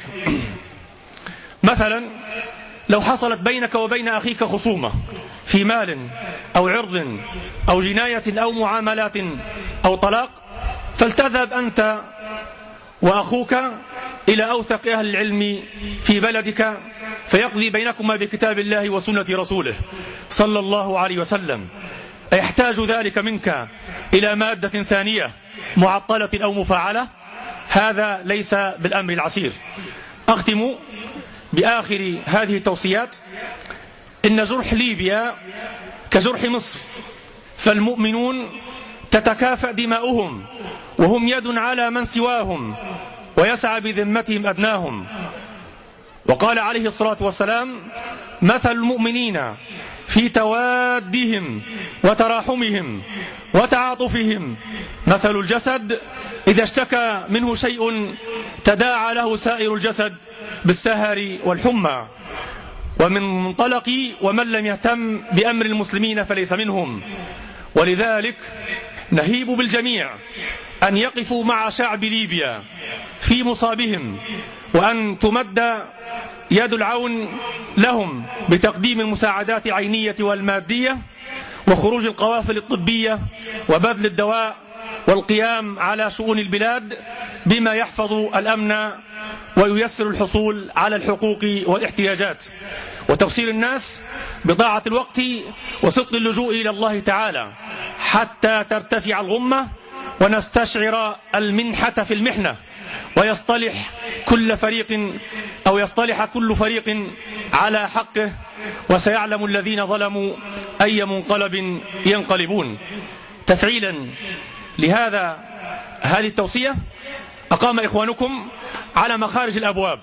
مثلا لو حصلت بينك وبين أخيك خصومة في مال أو عرض أو جناية أو معاملات أو طلاق، فلتذهب أنت وأخوك إلى أوثق أهل العلم في بلدك فيقضي بينكما بكتاب الله وسنة رسوله صلى الله عليه وسلم. أيحتاج ذلك منك إلى مادة ثانية معطلة أو مفاعلة؟ هذا ليس بالأمر العسير. أختم بآخر هذه التوصيات: إن جرح ليبيا كجرح مصر، فالمؤمنون تتكافأ دماؤهم وهم يد على من سواهم ويسعى بذمتهم أدناهم. وقال عليه الصلاة والسلام: مثل المؤمنين في توادهم وتراحمهم وتعاطفهم مثل الجسد إذا اشتكى منه شيء تداعى له سائر الجسد بالسهر والحمى. ومن منطلق ومن لم يهتم بأمر المسلمين فليس منهم. ولذلك نهيب بالجميع أن يقفوا مع شعب ليبيا في مصابهم، وأن تمد يد العون لهم بتقديم المساعدات العينية والمادية وخروج القوافل الطبية وبذل الدواء والقيام على شؤون البلاد بما يحفظ الأمن وييسر الحصول على الحقوق والاحتياجات، وتبصير الناس بضاعة الوقت وصدق اللجوء إلى الله تعالى حتى ترتفع الغمة ونستشعر المنحة في المحنة، ويصطلح كل فريق على حقه، وسيعلم الذين ظلموا أي منقلب ينقلبون. تفعيلا هذه التوصية أقام إخوانكم على مخارج الأبواب،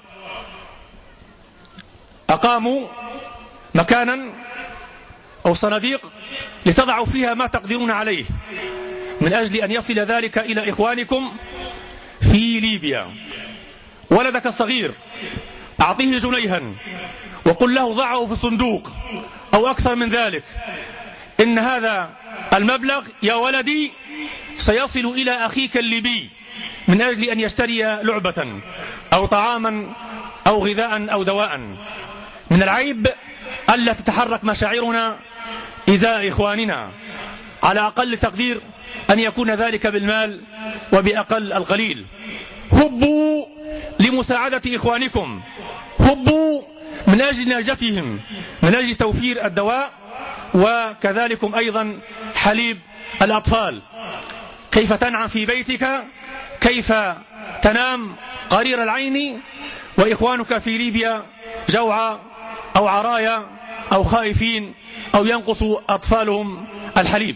أقاموا مكانا أو صناديق لتضعوا فيها ما تقدرون عليه من أجل أن يصل ذلك إلى إخوانكم في ليبيا. ولدك الصغير أعطيه جنيها وقل له ضعه في الصندوق أو أكثر من ذلك، إن هذا المبلغ يا ولدي سيصل إلى أخيك الليبي من أجل أن يشتري لعبة أو طعاما أو غذاء أو دواء. من العيب ألا تتحرك مشاعرنا إزاء إخواننا، على أقل تقدير أن يكون ذلك بالمال وبأقل القليل. هبوا لمساعدة إخوانكم، هبوا من أجل نجاتهم، من أجل توفير الدواء وكذلكم أيضا حليب الأطفال. كيف تنعم في بيتك، كيف تنام قرير العين وإخوانك في ليبيا جوعى أو عرايا أو خائفين أو ينقص أطفالهم الحليب.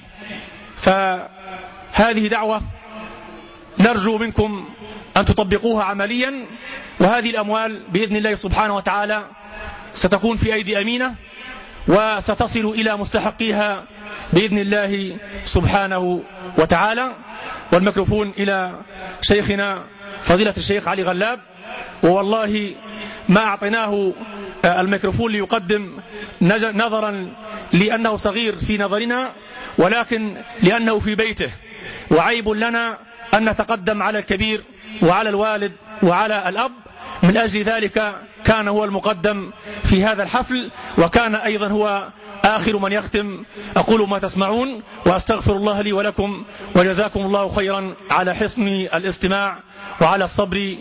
فهذه دعوة نرجو منكم أن تطبقوها عمليا، وهذه الأموال بإذن الله سبحانه وتعالى ستكون في أيدي أمينة وستصل إلى مستحقيها بإذن الله سبحانه وتعالى. والميكروفون إلى شيخنا فضيلة الشيخ علي غلاب، ووالله ما أعطيناه الميكروفون ليقدم نظرا لأنه صغير في نظرنا، ولكن لأنه في بيته، وعيب لنا أن نتقدم على الكبير وعلى الوالد وعلى الأب. من أجل ذلك كان هو المقدم في هذا الحفل، وكان أيضا هو آخر من يختم. أقول ما تسمعون وأستغفر الله لي ولكم، وجزاكم الله خيرا على حسن الاستماع وعلى الصبر.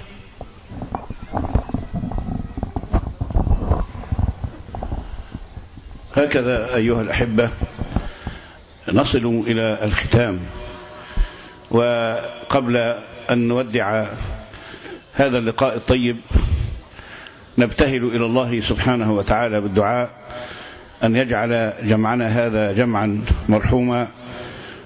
هكذا أيها الأحبة نصل إلى الختام، وقبل أن نودع هذا اللقاء الطيب نبتهل إلى الله سبحانه وتعالى بالدعاء أن يجعل جمعنا هذا جمعا مرحوما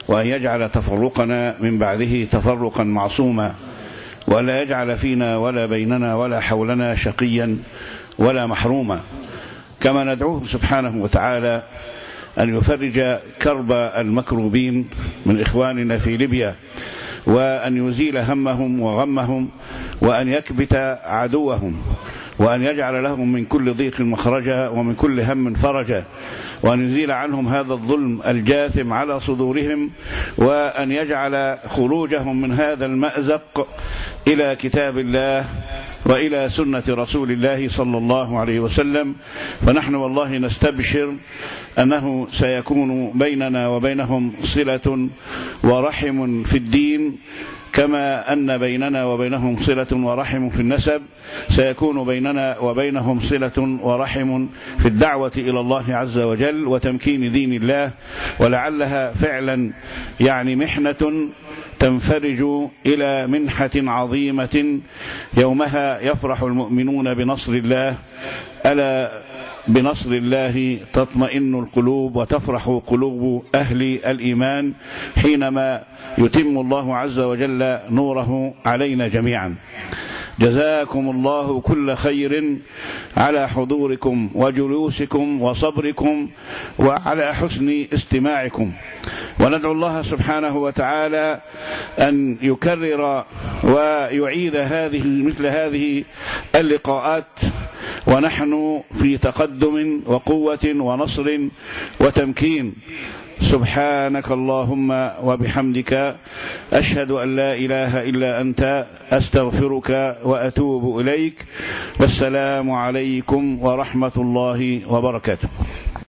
وأن يجعل تفرقنا من بعده تفرقا معصوما، ولا يجعل فينا ولا بيننا ولا حولنا شقيا ولا محروما. كما ندعوه سبحانه وتعالى أن يفرج كرب المكروبين من إخواننا في ليبيا، وأن يزيل همهم وغمهم، وأن يكبت عدوهم، وأن يجعل لهم من كل ضيق مخرجا ومن كل هم فرجا، وأن يزيل عنهم هذا الظلم الجاثم على صدورهم، وأن يجعل خروجهم من هذا المأزق إلى كتاب الله وإلى سنة رسول الله صلى الله عليه وسلم. فنحن والله نستبشر أنه سيكون بيننا وبينهم صلة ورحم في الدين، كما أن بيننا وبينهم صلة ورحم في النسب، سيكون بيننا وبينهم صلة ورحم في الدعوة إلى الله عز وجل وتمكين دين الله. ولعلها فعلا محنة تنفرج إلى منحة عظيمة يومها يفرح المؤمنون بنصر الله. ألا بنصر الله تطمئن القلوب وتفرح قلوب أهل الإيمان حينما يتم الله عز وجل نوره علينا جميعا. جزاكم الله كل خير على حضوركم وجلوسكم وصبركم وعلى حسن استماعكم، وندعو الله سبحانه وتعالى أن يكرر ويعيد مثل هذه اللقاءات ونحن في تقدم وقوة ونصر وتمكين. سبحانك اللهم وبحمدك، أشهد أن لا إله إلا أنت، أستغفرك وأتوب إليك، والسلام عليكم ورحمة الله وبركاته.